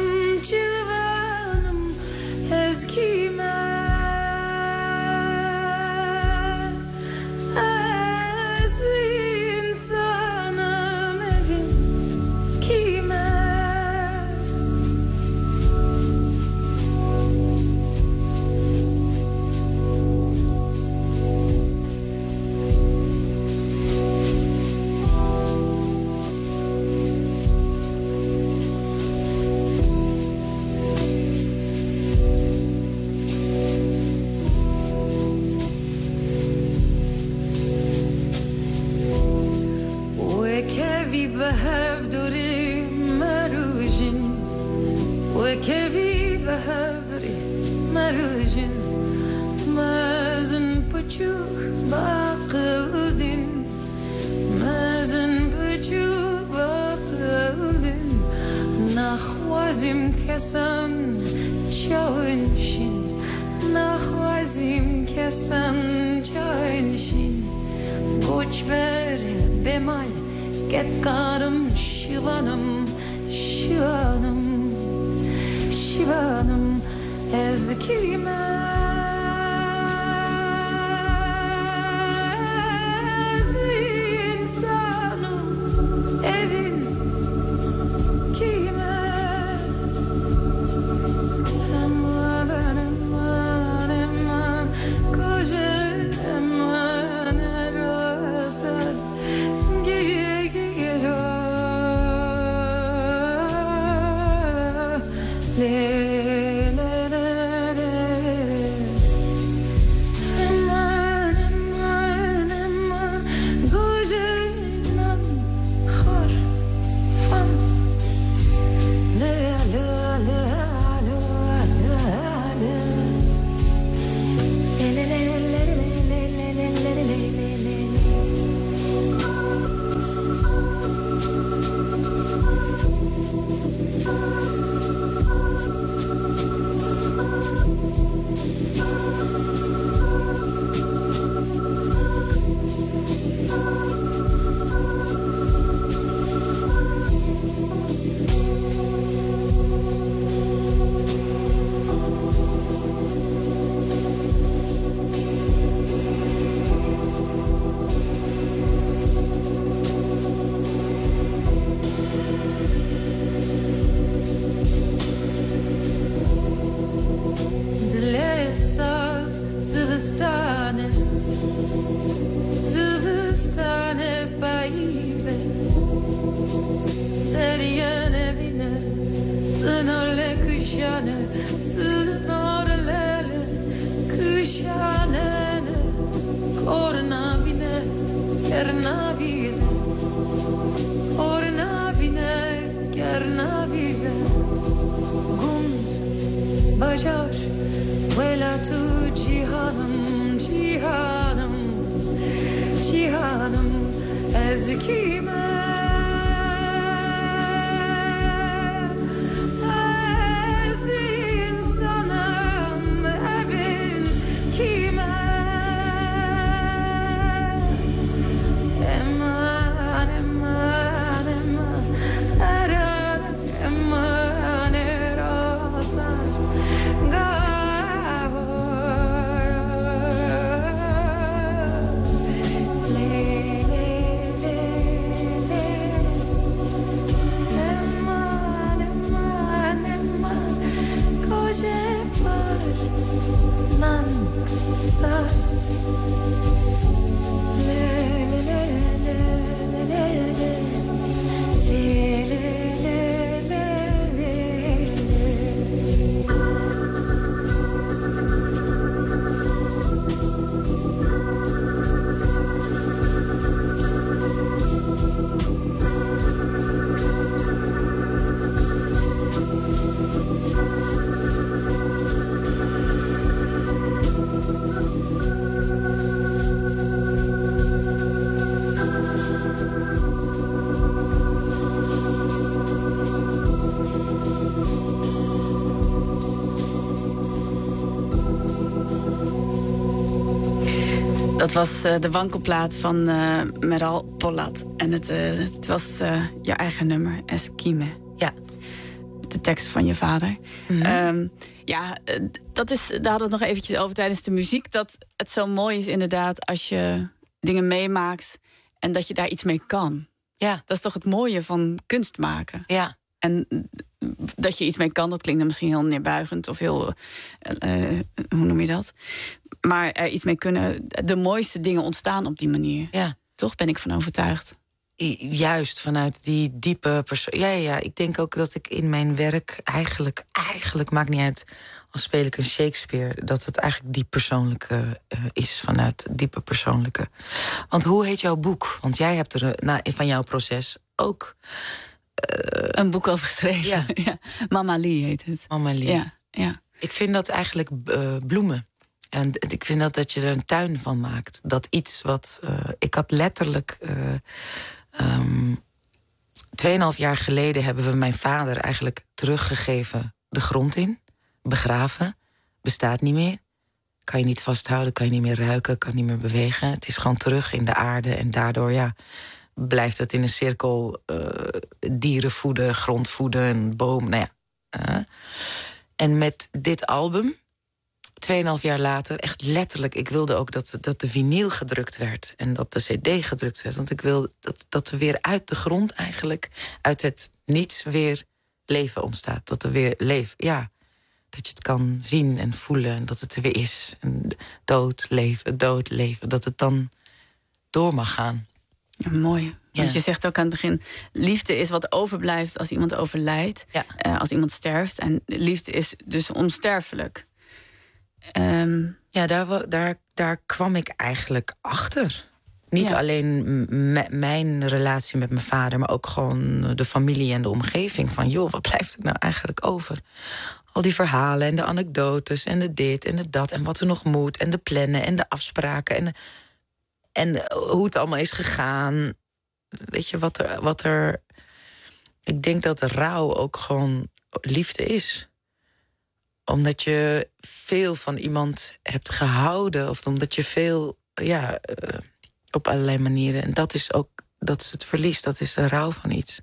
buçuk bakıldın Mezin buçuk bakıldın Nakhwazim kesem çağınşin Nakhwazim kesem çağınşin Koçber bemal Ketkarım şivanım Şivanım Şivanım Ezkime Ez insanım Evin kime Aman aman aman Koca aman arasar Giye giye le Bajar, vela tu cihanım, cihanım, cihanım Ez kime Ez insanım, evin kime Eman, eman, eman Arar, eman, erozan Dat was uh, de wankelplaat van uh, Meral Polat. En het, uh, het was uh, je eigen nummer, Eskime. Ja. De tekst van je vader. Mm-hmm. Um, ja, uh, dat is, daar hadden we het nog eventjes over tijdens de muziek. Dat het zo mooi is inderdaad als je dingen meemaakt en dat je daar iets mee kan. Ja. Dat is toch het mooie van kunst maken. Ja. En dat je iets mee kan, dat klinkt dan misschien heel neerbuigend of heel, uh, uh, hoe noem je dat? Maar er iets mee kunnen, de mooiste dingen ontstaan op die manier. Ja. Toch ben ik van overtuigd. Juist, vanuit die diepe persoon. Ja, ja, ja, ik denk ook dat ik in mijn werk eigenlijk, eigenlijk maakt niet uit, als speel ik een Shakespeare, dat het eigenlijk diep persoonlijke uh, is, vanuit het diepe persoonlijke. Want hoe heet jouw boek? Want jij hebt er na, van jouw proces ook Uh, een boek over geschreven. Ja. Ja. Mama Lee heet het. Mama Lee. Ja, ja. Ik vind dat eigenlijk uh, bloemen. En d- ik vind dat, dat je er een tuin van maakt. Dat iets wat... Uh, ik had letterlijk... Uh, um, tweeënhalf jaar geleden hebben we mijn vader eigenlijk teruggegeven de grond in. Begraven. Bestaat niet meer. Kan je niet vasthouden, kan je niet meer ruiken, kan niet meer bewegen. Het is gewoon terug in de aarde. En daardoor ja, blijft het in een cirkel uh, dieren voeden, grond voeden, een boom. Nou ja. Uh. En met dit album... Tweeënhalf jaar later, echt letterlijk... ik wilde ook dat, dat de vinyl gedrukt werd... en dat de cd gedrukt werd. Want ik wilde dat, dat er weer uit de grond eigenlijk... uit het niets weer leven ontstaat. Dat er weer leven, ja... dat je het kan zien en voelen en dat het er weer is. En dood, leven, dood, leven. Dat het dan door mag gaan. Ja, mooi. Want Ja. je zegt ook aan het begin... liefde is wat overblijft als iemand overlijdt. Ja. Uh, als iemand sterft. En liefde is dus onsterfelijk. Um, Ja, daar, wa- daar, daar kwam ik eigenlijk achter. Niet Ja. alleen m- m- mijn relatie met mijn vader... maar ook gewoon de familie en de omgeving. Van joh, wat blijft er nou eigenlijk over? Al die verhalen en de anekdotes en de dit en de dat... en wat er nog moet en de plannen en de afspraken... en, en hoe het allemaal is gegaan. Weet je, wat er, wat er... Ik denk dat de rouw ook gewoon liefde is. Omdat je veel van iemand hebt gehouden... of omdat je veel, ja, uh, op allerlei manieren... en dat is ook, dat is het verlies, dat is de rouw van iets.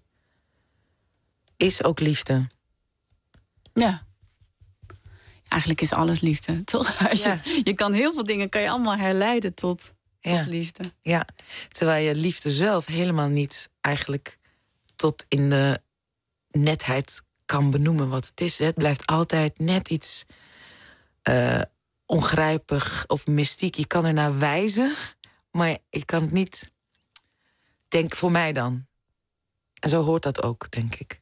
Is ook liefde. ja. Eigenlijk is alles liefde, toch? Als je, Ja. het- je kan heel veel dingen kan je allemaal herleiden tot, Ja. tot liefde. Ja, terwijl je liefde zelf helemaal niet eigenlijk... tot in de netheid kan benoemen wat het is. Het blijft altijd net iets uh, ongrijpig of mystiek. Je kan er naar wijzen, maar je kan het niet... Denk voor mij dan. En zo hoort dat ook, denk ik.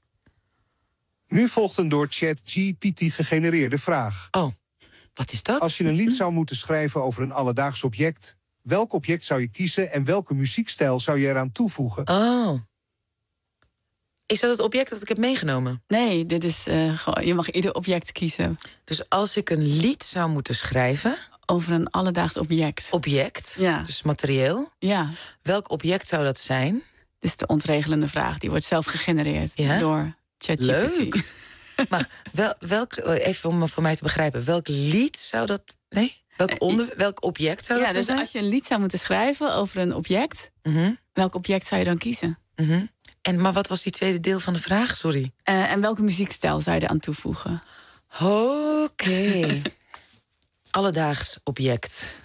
Nu volgt een door ChatGPT gegenereerde vraag. Oh, wat is dat? Als je een lied zou moeten schrijven over een alledaags object... welk object zou je kiezen en welke muziekstijl zou je eraan toevoegen? Oh. Is dat het object dat ik heb meegenomen? Nee, dit is uh, gewoon, je mag ieder object kiezen. Dus als ik een lied zou moeten schrijven... Over een alledaags object. Object, Ja. dus materieel. Ja, Welk object zou dat zijn? dit is de ontregelende vraag. Die wordt zelf gegenereerd Ja? door ChatGPT. Leuk. Maar wel, welk, even om voor mij te begrijpen, welk lied zou dat... Nee? Welk, onder, welk object zou Ja, dat dan dus zijn? als je een lied zou moeten schrijven over een object... Mhm, welk object zou je dan kiezen? mhm. En, maar wat was die tweede deel van de vraag? Sorry. Uh, en welke muziekstijl zou je eraan toevoegen? Oké. Alledaags object.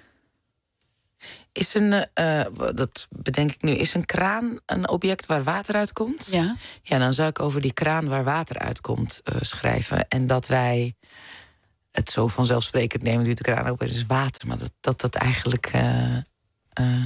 Is een, uh, dat bedenk ik nu, is een kraan een object waar water uitkomt? Ja. Ja, dan zou ik over die kraan waar water uitkomt uh, schrijven. En dat wij het zo vanzelfsprekend nemen, duurt de kraan open, het is water. Maar dat dat, dat eigenlijk uh, uh,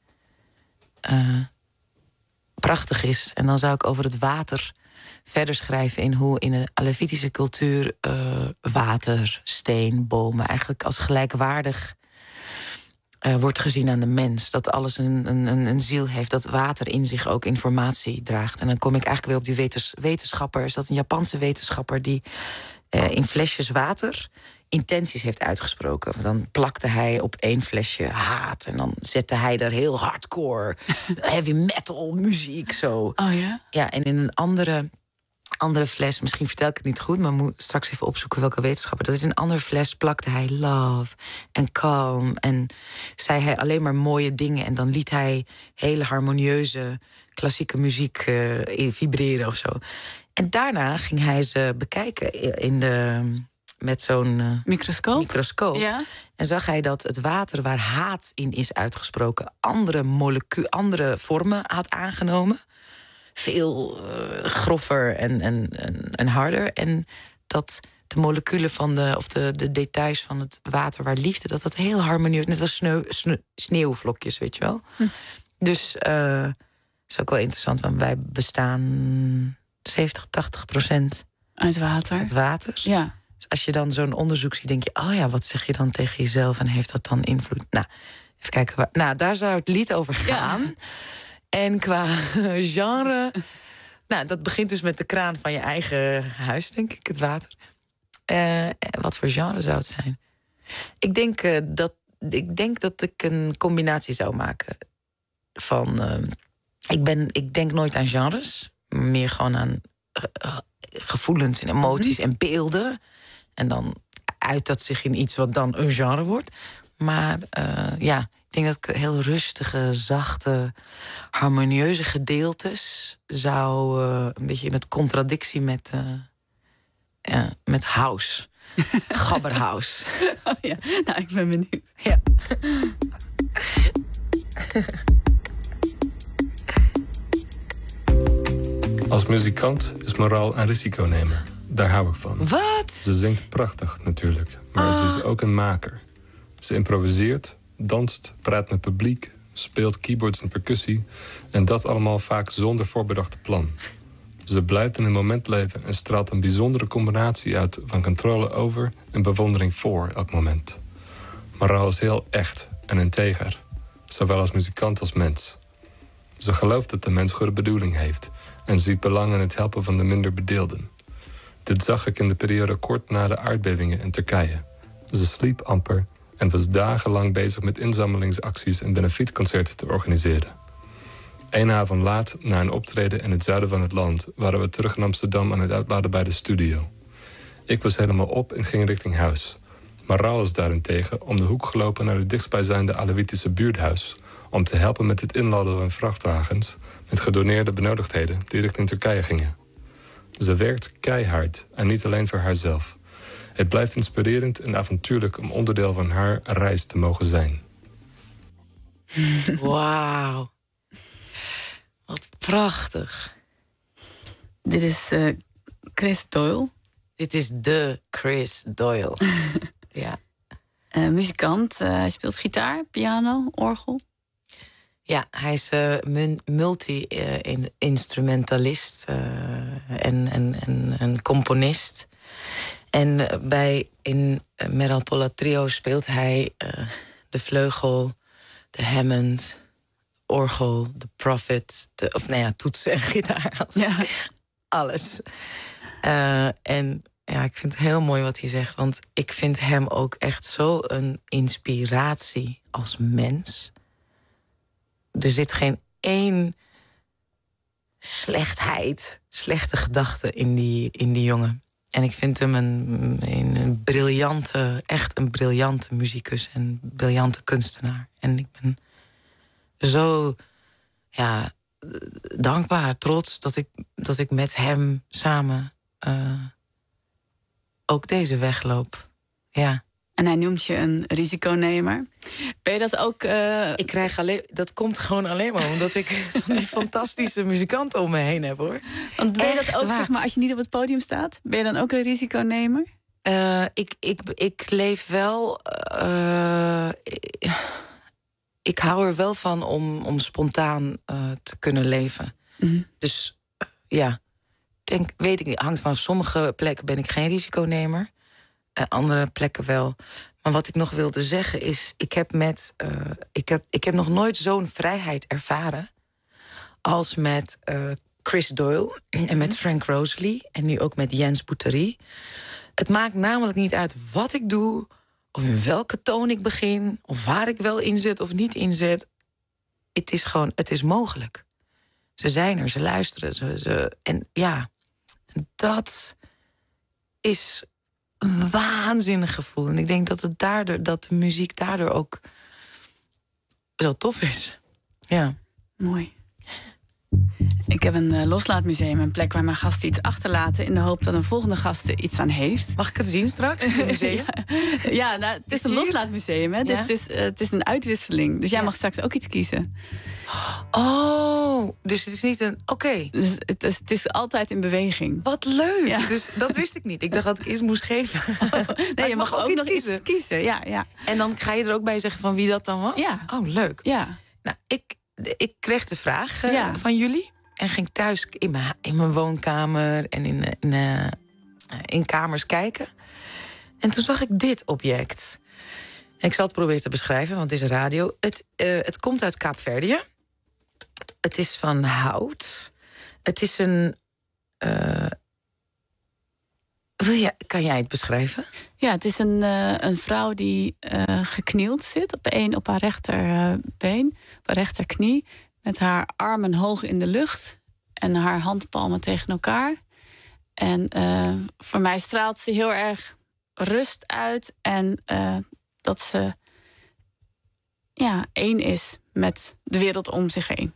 uh, prachtig is. En dan zou ik over het water verder schrijven in hoe in de Alevitische cultuur uh, water, steen, bomen eigenlijk als gelijkwaardig uh, wordt gezien aan de mens. Dat alles een, een, een ziel heeft, dat water in zich ook informatie draagt. En dan kom ik eigenlijk weer op die wetens, wetenschapper. Is dat een Japanse wetenschapper die uh, in flesjes water intenties heeft uitgesproken. Dan plakte hij op één flesje haat en dan zette hij er heel hardcore heavy metal muziek zo. Oh ja? Ja, en in een andere, andere fles, misschien vertel ik het niet goed, maar moet straks even opzoeken welke wetenschapper. Dat is een andere fles, plakte hij love en calm en zei hij alleen maar mooie dingen en dan liet hij hele harmonieuze klassieke muziek uh, vibreren of zo. En daarna ging hij ze bekijken in de met zo'n uh, microscoop. microscoop. Ja. En zag hij dat het water waar haat in is uitgesproken andere molecu- andere vormen had aangenomen. Veel uh, groffer en, en, en, en harder. En dat de moleculen van de, of de, de details van het water waar liefde, dat dat heel harmonieus, net als sneeuw, sne- sneeuwvlokjes, weet je wel. Hm. Dus uh, is ook wel interessant, want wij bestaan zeventig, tachtig procent uit water. Uit water. Ja. Dus als je dan zo'n onderzoek ziet, denk je, oh ja, wat zeg je dan tegen jezelf en heeft dat dan invloed? Nou, even kijken. Waar, nou, daar zou het lied over gaan. Ja. En qua genre, nou, dat begint dus met de kraan van je eigen huis, denk ik, het water. Uh, wat voor genre zou het zijn? Ik denk, uh, dat, ik denk dat ik een combinatie zou maken van... Uh, ik, ben, ik denk nooit aan genres, meer gewoon aan uh, gevoelens en emoties mm-hmm. en beelden. En dan uit dat zich in iets wat dan een genre wordt. Maar uh, ja, ik denk dat ik heel rustige, zachte, harmonieuze gedeeltes zou uh, een beetje in het contradictie met, uh, ja, met house. Gabberhouse. Oh ja, nou, ik ben benieuwd. Ja. Als muzikant is Maral een risiconemer. Daar hou ik van. Wat? Ze zingt prachtig natuurlijk, maar ah. ze is ook een maker. Ze improviseert, danst, praat met publiek, speelt keyboards en percussie... en dat allemaal vaak zonder voorbedachte plan. Ze blijft in het moment leven en straalt een bijzondere combinatie uit... van controle over en bewondering voor elk moment. Maral is heel echt en integer, zowel als muzikant als mens. Ze gelooft dat de mens goede bedoeling heeft... en ziet belang in het helpen van de minder bedeelden. Dit zag ik in de periode kort na de aardbevingen in Turkije. Ze sliep amper en was dagenlang bezig met inzamelingsacties en benefietconcerten te organiseren. Eén avond laat, na een optreden in het zuiden van het land... waren we terug in Amsterdam aan het uitladen bij de studio. Ik was helemaal op en ging richting huis. Maral is daarentegen om de hoek gelopen naar het dichtstbijzijnde Alevitische buurthuis... om te helpen met het inladen van vrachtwagens... met gedoneerde benodigdheden die richting Turkije gingen. Ze werkt keihard en niet alleen voor haarzelf. Het blijft inspirerend en avontuurlijk om onderdeel van haar reis te mogen zijn. Wauw. Wat prachtig. Dit is uh, Chris Doyle. Dit is de Chris Doyle. Ja. Uh, muzikant, uh, hij speelt gitaar, piano, orgel. Ja, hij is uh, multi-instrumentalist uh, en, en, en, en componist. En uh, bij in uh, Meral Polat Trio speelt hij uh, de vleugel, de Hammond, orgel, de Prophet, de, of nou ja, toetsen en gitaar. Ja. Alles. Uh, en ja, ik vind het heel mooi wat hij zegt, want ik vind hem ook echt zo een inspiratie als mens. Er zit geen één slechtheid, slechte gedachte in die, in die jongen. En ik vind hem een, een briljante, echt een briljante muzikus en een briljante kunstenaar. En ik ben zo ja, dankbaar, trots dat ik, dat ik met hem samen uh, ook deze weg loop. Ja. En hij noemt je een risiconemer. Ben je dat ook... Uh... Ik krijg alleen... Dat komt gewoon alleen maar omdat ik die fantastische muzikanten om me heen heb, hoor. Want ben je dat ook, zeg maar, als je niet op het podium staat? Ben je dan ook een risiconemer? Uh, ik, ik, ik leef wel... Uh, ik hou er wel van om, om spontaan uh, te kunnen leven. Mm-hmm. Dus uh, ja, denk, weet ik niet. Hangt van sommige plekken ben ik geen risiconemer. Uh, andere plekken wel. Maar wat ik nog wilde zeggen is... ik heb, met, uh, ik heb, ik heb nog nooit zo'n vrijheid ervaren... als met uh, Chris Doyle en met Frank Rosalie... en nu ook met Jens Bouteri. Het maakt namelijk niet uit wat ik doe... of in welke toon ik begin... of waar ik wel inzet of niet inzet. Het is gewoon, het is mogelijk. Ze zijn er, ze luisteren. Ze, ze, en ja, dat is... een waanzinnig gevoel. En ik denk dat, het daardoor, dat de muziek daardoor ook zo tof is. Ja. Mooi. Ik heb een uh, loslaatmuseum, een plek waar mijn gasten iets achterlaten... in de hoop dat een volgende gast er iets aan heeft. Mag ik het zien straks in het museum? ja, ja nou, het is, is een loslaatmuseum, hè? Ja? Dus het is, uh, het is een uitwisseling. Dus jij ja. mag straks ook iets kiezen. Oh, dus het is niet een... Oké. Okay. Dus het, is, het is altijd in beweging. Wat leuk. Ja. Dus dat wist ik niet. Ik dacht dat ik iets moest geven. Oh, nee, je mag, mag ook, ook nog kiezen. iets kiezen. Ja, ja. En dan ga je er ook bij zeggen van wie dat dan was? Ja. Oh, leuk. Ja. Nou, ik, ik kreeg de vraag uh, ja. van jullie. En ging thuis in mijn, in mijn woonkamer en in, in, uh, in kamers kijken. En toen zag ik dit object. En ik zal het proberen te beschrijven, want het is radio. Het, uh, het komt uit Kaapverdië. Het is van hout. Het is een... Uh, Wil je, kan jij het beschrijven? Ja, het is een, uh, een vrouw die uh, geknield zit op, een, op haar rechterbeen, uh, op haar rechterknie, met haar armen hoog in de lucht en haar handpalmen tegen elkaar. En uh, voor mij straalt ze heel erg rust uit en uh, dat ze ja, één is met de wereld om zich heen.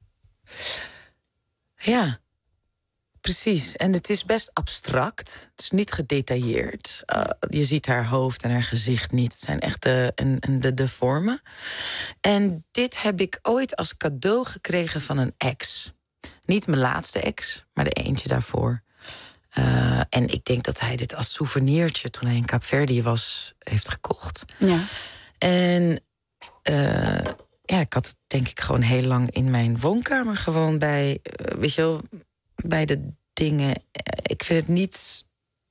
Ja, precies. En het is best abstract. Het is niet gedetailleerd. Uh, je ziet haar hoofd en haar gezicht niet. Het zijn echt de, en, de, de vormen. En dit heb ik ooit als cadeau gekregen van een ex. Niet mijn laatste ex, maar de eentje daarvoor. Uh, en ik denk dat hij dit als souvenirtje, toen hij in Kaapverdië was, heeft gekocht. Ja. En uh, ja, ik had het denk ik gewoon heel lang in mijn woonkamer gewoon bij, uh, weet je wel, bij de dingen. Ik vind het niet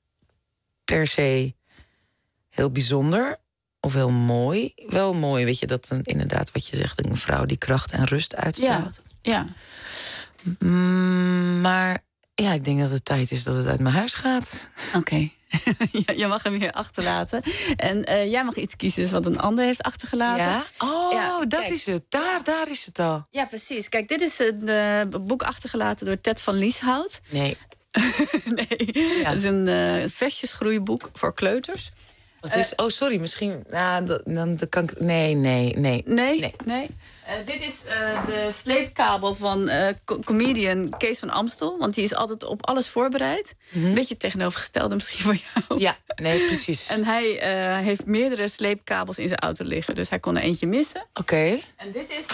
per se heel bijzonder of heel mooi. Wel mooi, weet je, dat een, inderdaad wat je zegt, een vrouw die kracht en rust uitstraalt. Ja. ja. Mm, maar ja, ik denk dat het tijd is dat het uit mijn huis gaat. Oké. Okay. Ja, je mag hem hier achterlaten. En uh, jij mag iets kiezen dus wat een ander heeft achtergelaten. Ja? Oh, ja, dat kijk. is het. Daar, daar is het al. Ja, precies. Kijk, dit is een uh, boek achtergelaten door Ted van Lieshout. Nee. nee. Ja. Het is een uh, versjesgroeiboek voor kleuters. Wat is, uh, oh, sorry, misschien... Nou, dan, dan kan ik... Nee, nee, nee. Nee? Nee. nee. Uh, dit is uh, de sleepkabel van uh, co- comedian Kees van Amstel. Want die is altijd op alles voorbereid. Mm-hmm. Beetje tegenovergestelde misschien van jou. Ja, nee, precies. En hij uh, heeft meerdere sleepkabels in zijn auto liggen. Dus hij kon er eentje missen. Oké. Okay. En dit is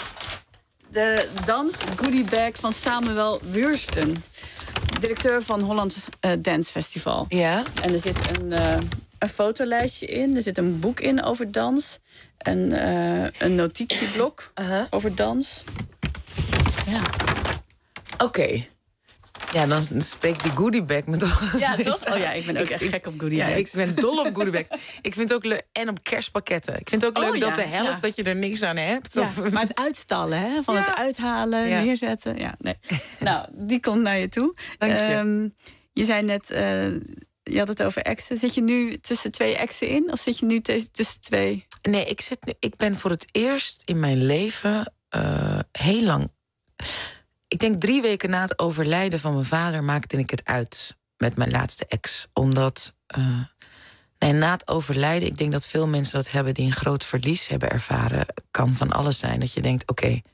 de dans goodiebag van Samuel Wursten. Directeur van Holland uh, Dance Festival. Ja. En er zit een... Uh, een fotolijstje in. Er zit een boek in over dans. En uh, een notitieblok uh-huh. over dans. Ja. Oké. Okay. Ja, dan spreekt die goodiebag me toch... Ja, toch? Oh ja, ik ben ook ik, echt gek op goodiebags. Ja, ik ben dol op goodiebags. Ik vind het ook leuk... En op kerstpakketten. Ik vind het ook leuk oh, dat ja, de helft ja. dat je er niks aan hebt. Ja, of... maar het uitstallen, hè? Van ja. het uithalen, ja. neerzetten. Ja, nee. Nou, die komt naar je toe. Dank je. Um, je zei net... Uh, Je had het over exen. Zit je nu tussen twee exen in? Of zit je nu te- tussen twee? Nee, ik, zit nu, ik ben voor het eerst in mijn leven uh, heel lang... Ik denk drie weken na het overlijden van mijn vader maakte ik het uit met mijn laatste ex. Omdat uh, nee, na het overlijden, ik denk dat veel mensen dat hebben die een groot verlies hebben ervaren, kan van alles zijn. Dat je denkt, oké, okay,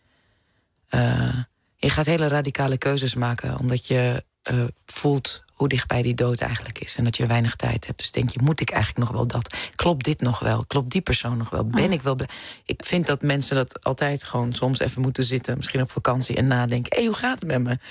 uh, je gaat hele radicale keuzes maken. Omdat je uh, voelt hoe dichtbij die dood eigenlijk is. En dat je weinig tijd hebt. Dus denk je, moet ik eigenlijk nog wel dat? Klopt dit nog wel? Klopt die persoon nog wel? Ben ik wel blij? Ik vind dat mensen dat altijd gewoon soms even moeten zitten. Misschien op vakantie en nadenken. Hé, hey, hoe gaat het met me?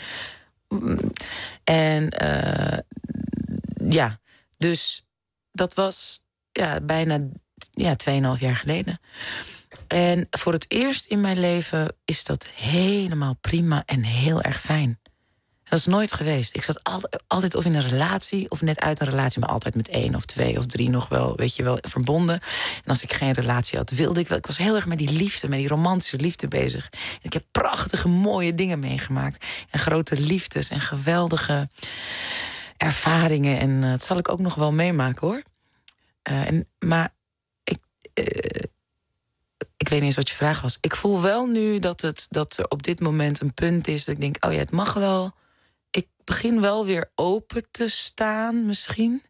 En uh, ja, dus dat was ja, bijna ja, tweeënhalf jaar geleden. En voor het eerst in mijn leven is dat helemaal prima en heel erg fijn. Dat is nooit geweest. Ik zat altijd, altijd of in een relatie of net uit een relatie, maar altijd met één of twee of drie nog wel, weet je wel, verbonden. En als ik geen relatie had, wilde ik wel. Ik was heel erg met die liefde, met die romantische liefde bezig. En ik heb prachtige, mooie dingen meegemaakt. En grote liefdes en geweldige ervaringen. En uh, dat zal ik ook nog wel meemaken, hoor. Uh, en, maar ik, uh, ik weet niet eens wat je vraag was. Ik voel wel nu dat, het, dat er op dit moment een punt is dat ik denk, oh ja, het mag wel. Ik begin wel weer open te staan, misschien.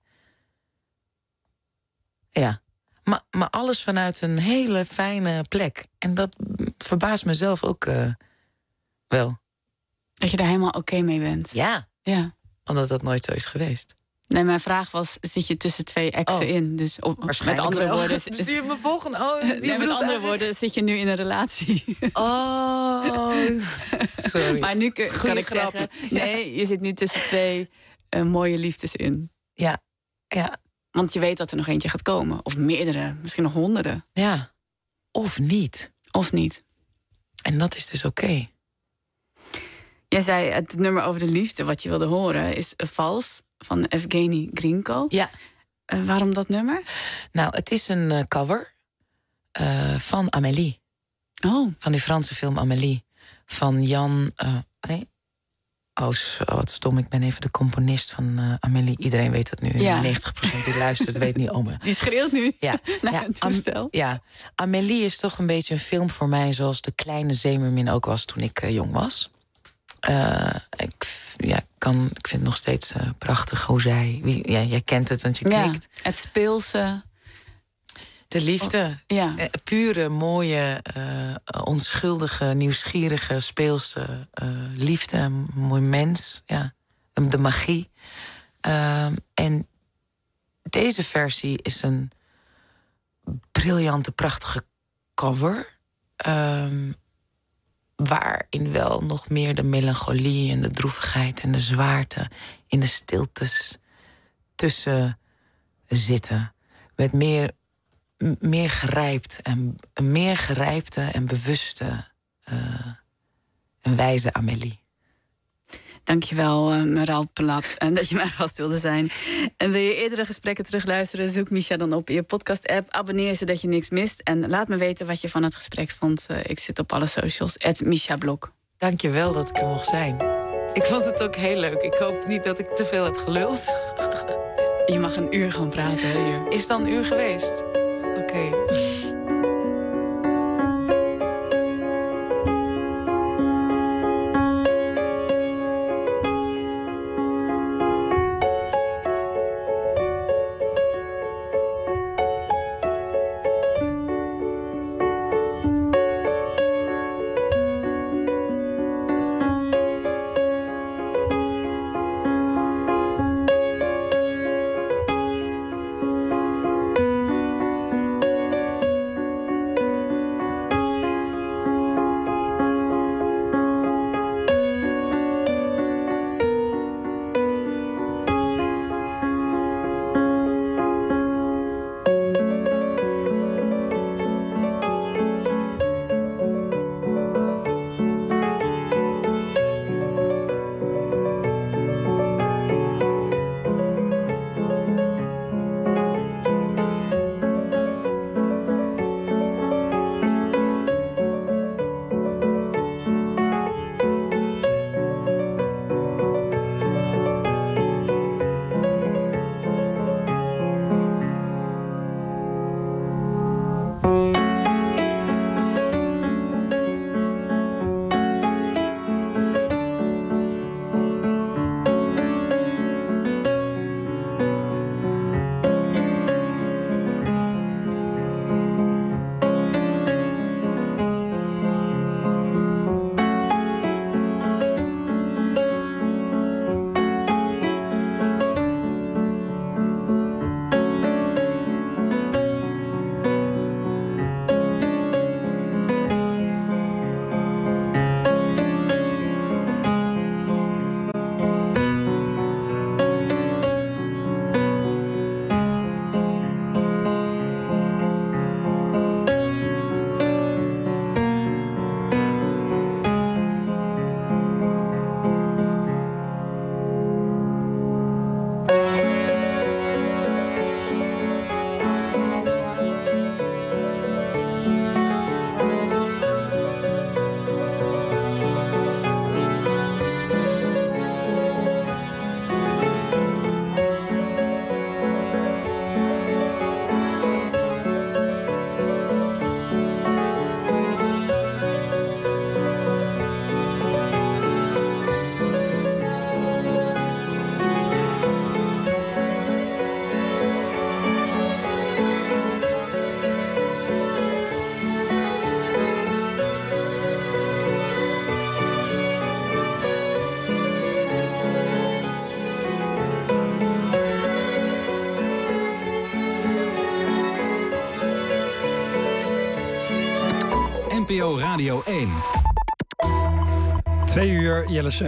Ja, maar, maar alles vanuit een hele fijne plek. En dat verbaast mezelf ook uh, wel. Dat je daar helemaal oké okay mee bent. Ja. Ja, omdat dat nooit zo is geweest. Nee, mijn vraag was, zit je tussen twee exen oh. in? Dus op, met andere wel. woorden... Dus die me volgen. Oh, die nee, met andere eigenlijk. woorden zit je nu in een relatie. Oh, sorry. Maar nu kan Goeie ik grap. zeggen... Nee, je zit nu tussen twee uh, mooie liefdes in. Ja, ja. Want je weet dat er nog eentje gaat komen. Of meerdere, misschien nog honderden. Ja, of niet. Of niet. En dat is dus oké. Okay. Jij zei, het nummer over de liefde wat je wilde horen is vals... van Evgeny Grinko. Ja. Uh, waarom dat nummer? Nou, het is een uh, cover uh, van Amélie. Oh. Van die Franse film Amélie. Van Jan... Uh, nee. Oh, zo, wat stom. Ik ben even de componist van uh, Amélie. Iedereen weet het nu. Ja. negentig procent die luistert weet niet om me. Die schreeuwt nu Ja, naar ja, het toestel. Am, ja, Amélie is toch een beetje een film voor mij... zoals De Kleine Zeemermin ook was toen ik uh, jong was. Uh, ik, ja, kan, ik vind het nog steeds uh, prachtig hoe zij... Wie, ja, jij kent het, want je knikt. Ja, het speelse... De liefde. Oh, ja. Uh, pure, mooie, uh, onschuldige, nieuwsgierige, speelse uh, liefde. Een mooi mens. Ja. De magie. Uh, en deze versie is een briljante, prachtige cover. Uh, waarin wel nog meer de melancholie en de droevigheid en de zwaarte in de stiltes tussen zitten. Met meer... meer gerijpt en een meer gerijpte en bewuste uh, en wijze Amélie. Dankjewel, uh, Meral Polat, en dat je mijn gast wilde zijn. En wil je eerdere gesprekken terugluisteren, zoek Misha dan op in je podcast-app. Abonneer zodat je niks mist. En laat me weten wat je van het gesprek vond. Uh, ik zit op alle socials, at Misha Blok. Dankjewel dat ik er mocht zijn. Ik vond het ook heel leuk. Ik hoop niet dat ik te veel heb geluld. Je mag een uur gaan praten, hè, hier. Is het dan een uur geweest? Oké. Okay. N P O Radio één. Twee uur, Jelle